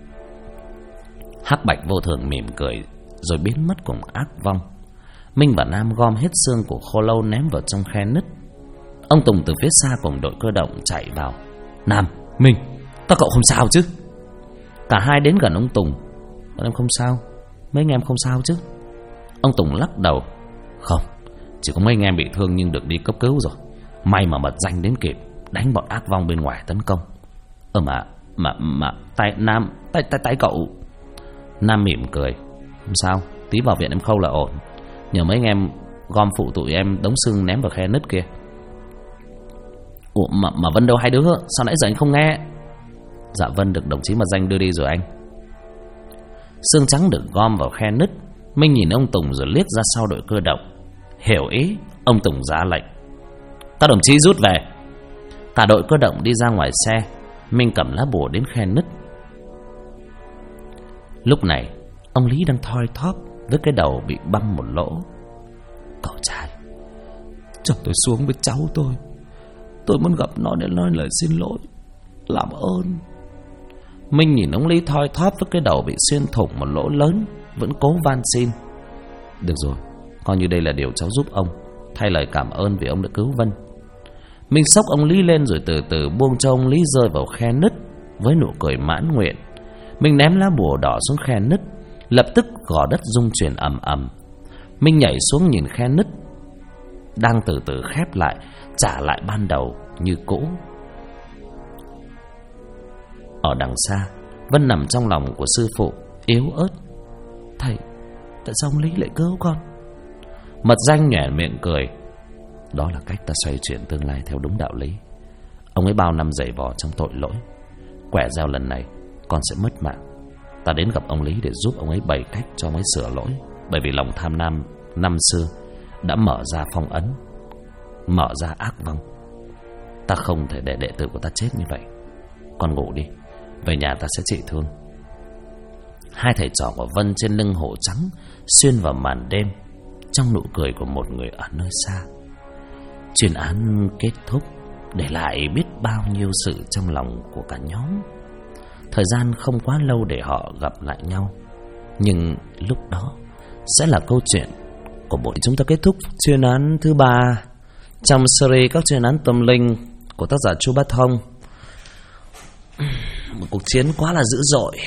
Hắc Bạch Vô Thường mỉm cười rồi biến mất cùng ác vong. Minh và Nam gom hết xương của khô lâu ném vào trong khe nứt. Ông Tùng từ phía xa cùng đội cơ động chạy vào. Nam, Minh, các cậu không sao chứ? Cả hai đến gần ông Tùng. Bọn em không sao. Mấy anh em không sao chứ? Ông Tùng lắc đầu. Không, chỉ có mấy anh em bị thương nhưng được đi cấp cứu rồi. May mà mật danh đến kịp, đánh bọn ác vong bên ngoài tấn công. Mà tay Nam, tay cậu. Nam mỉm cười. Không sao, tí vào viện em khâu là ổn. Nhờ mấy anh em gom phụ tụi em đống xương ném vào khe nứt kia. Ủa mà Vân đâu hai đứa? Sao nãy giờ anh không nghe? Dạ Vân được đồng chí mật danh đưa đi rồi anh. Xương trắng được gom vào khe nứt. Minh nhìn ông Tùng rồi liếc ra sau đội cơ động. Hiểu ý, ông Tùng ra lệnh. Các đồng chí rút về. Cả đội cơ động đi ra ngoài xe. Minh cầm lá bùa đến khe nứt. Lúc này ông Lý đang thoi thóp với cái đầu bị băm một lỗ. Cậu trai, cho tôi xuống với cháu tôi. Tôi muốn gặp nó để nói lời xin lỗi. Làm ơn. Minh nhìn ông Lý thoi thóp với cái đầu bị xuyên thủng một lỗ lớn, vẫn cố van xin. Được rồi, coi như đây là điều cháu giúp ông, thay lời cảm ơn vì ông đã cứu Vân. Minh xốc ông Lý lên rồi từ từ buông cho ông Lý rơi vào khe nứt với nụ cười mãn nguyện. Minh ném lá bùa đỏ xuống khe nứt. Lập tức gò đất rung chuyển ầm ầm. Minh nhảy xuống nhìn khe nứt đang từ từ khép lại, trả lại ban đầu như cũ. Ở đằng xa, Vân nằm trong lòng của sư phụ, yếu ớt. Thầy, tại sao ông Lý lại cứu con? Mật danh nhoẻn miệng cười. Đó là cách ta xoay chuyển tương lai theo đúng đạo lý. Ông ấy bao năm giày vò trong tội lỗi. Quẻ gieo lần này con sẽ mất mạng. Ta đến gặp ông Lý để giúp ông ấy bày cách cho ông ấy sửa lỗi. Bởi vì lòng tham lam năm xưa đã mở ra phong ấn, mở ra ác vong. Ta không thể để đệ tử của ta chết như vậy. Con ngủ đi, về nhà ta sẽ trị thương. Hai thầy trò của Vân trên lưng hổ trắng xuyên vào màn đêm, trong nụ cười của một người ở nơi xa. Chuyên án kết thúc, để lại biết bao nhiêu sự trong lòng của cả nhóm. Thời gian không quá lâu để họ gặp lại nhau, nhưng lúc đó sẽ là câu chuyện của buổi chúng ta kết thúc chuyên án thứ 3 trong series các chuyên án tâm linh của tác giả Chu Bá Thông. Một cuộc chiến quá là dữ dội,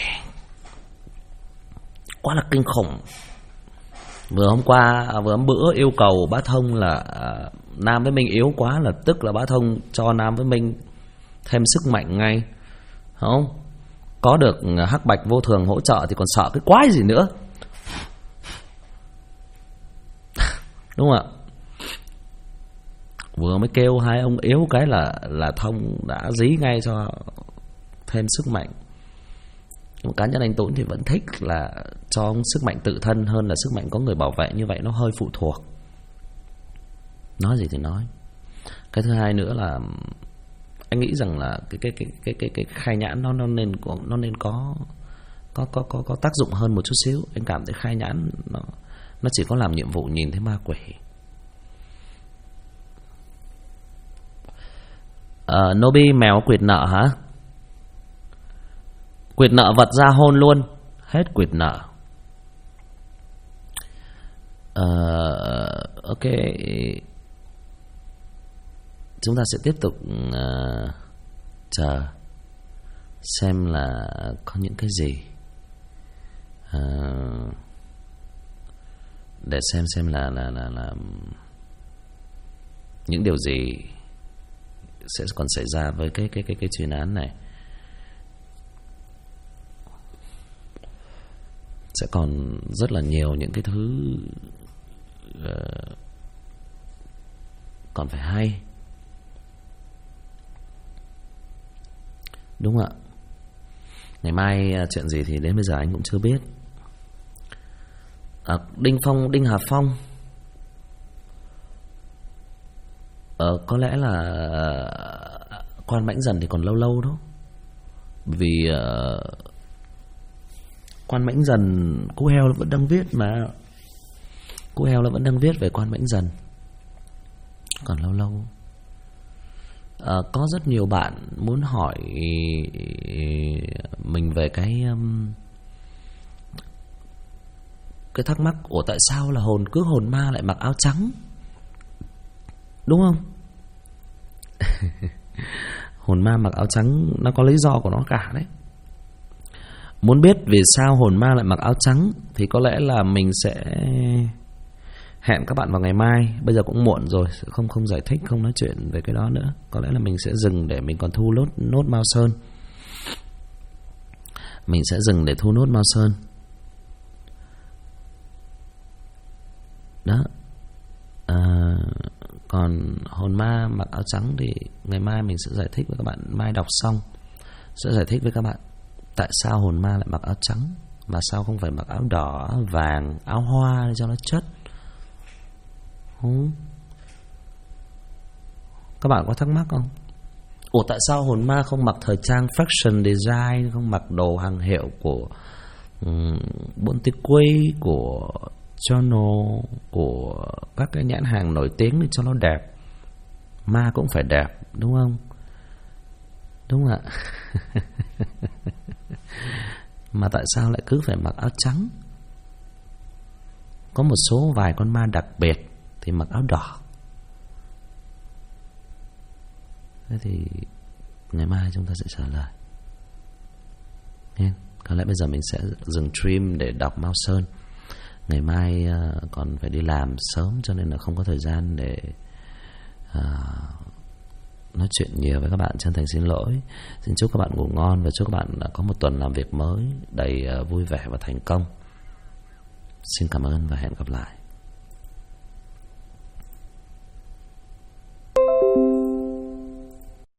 quá là kinh khủng. Vừa hôm bữa yêu cầu Bá Thông là Nam với Minh yếu quá, là tức là Bá Thông cho Nam với Minh thêm sức mạnh ngay, không? Có được Hắc Bạch Vô Thường hỗ trợ thì còn sợ cái quái gì nữa. Đúng không ạ? Vừa mới kêu hai ông yếu cái là Thông đã dí ngay cho thêm sức mạnh. Một cá nhân anh Tốn thì vẫn thích là cho ông sức mạnh tự thân hơn là sức mạnh có người bảo vệ, như vậy nó hơi phụ thuộc. Nói gì thì nói. Cái thứ hai nữa là anh nghĩ rằng là cái khai nhãn nó nên có tác dụng hơn một chút xíu. Anh cảm thấy khai nhãn nó chỉ có làm nhiệm vụ nhìn thấy ma quỷ. Nobi mèo quỵt nợ hả? Quỵt nợ vật ra hôn luôn. Hết quỵt nợ. Ok, chúng ta sẽ tiếp tục chờ xem là có những cái gì, để xem là những điều gì sẽ còn xảy ra với cái chuyên án này. Sẽ còn rất là nhiều những cái thứ còn phải hay. Đúng ạ. Ngày mai chuyện gì thì đến bây giờ anh cũng chưa biết. Đinh Hà Phong có lẽ là Quan Mãnh Dần thì còn lâu lâu đó. Vì Quan Mãnh Dần, Cú Heo nó vẫn đang viết mà. Cú Heo nó vẫn đang viết về Quan Mãnh Dần, còn lâu lâu. Có rất nhiều bạn muốn hỏi mình về cái thắc mắc: ủa tại sao là hồn ma lại mặc áo trắng, đúng không? Hồn ma mặc áo trắng nó có lý do của nó cả đấy. Muốn biết vì sao hồn ma lại mặc áo trắng thì có lẽ là mình sẽ hẹn các bạn vào ngày mai. Bây giờ cũng muộn rồi, không giải thích, không nói chuyện về cái đó nữa. Có lẽ là mình sẽ dừng để mình còn thu nốt Mao Sơn. Mình sẽ dừng để thu nốt Mao Sơn. Đó. Còn hồn ma mặc áo trắng thì ngày mai mình sẽ giải thích với các bạn. Mai đọc xong sẽ giải thích với các bạn tại sao hồn ma lại mặc áo trắng, mà sao không phải mặc áo đỏ, áo vàng, áo hoa để cho nó chất. Các bạn có thắc mắc không? Ủa tại sao hồn ma không mặc thời trang fashion design, không mặc đồ hàng hiệu của Bontiquay, của Chanel, của các cái nhãn hàng nổi tiếng để cho nó đẹp? Ma cũng phải đẹp, đúng không? Đúng ạ. Mà tại sao lại cứ phải mặc áo trắng? Có một số vài con ma đặc biệt thì mặc áo đỏ. Thế thì ngày mai chúng ta sẽ trả lời. Có lẽ bây giờ mình sẽ dừng stream để đọc Mao Sơn. Ngày mai còn phải đi làm sớm, cho nên là không có thời gian để nói chuyện nhiều với các bạn. Chân thành xin lỗi. Xin chúc các bạn ngủ ngon và chúc các bạn có một tuần làm việc mới đầy vui vẻ và thành công. Xin cảm ơn và hẹn gặp lại.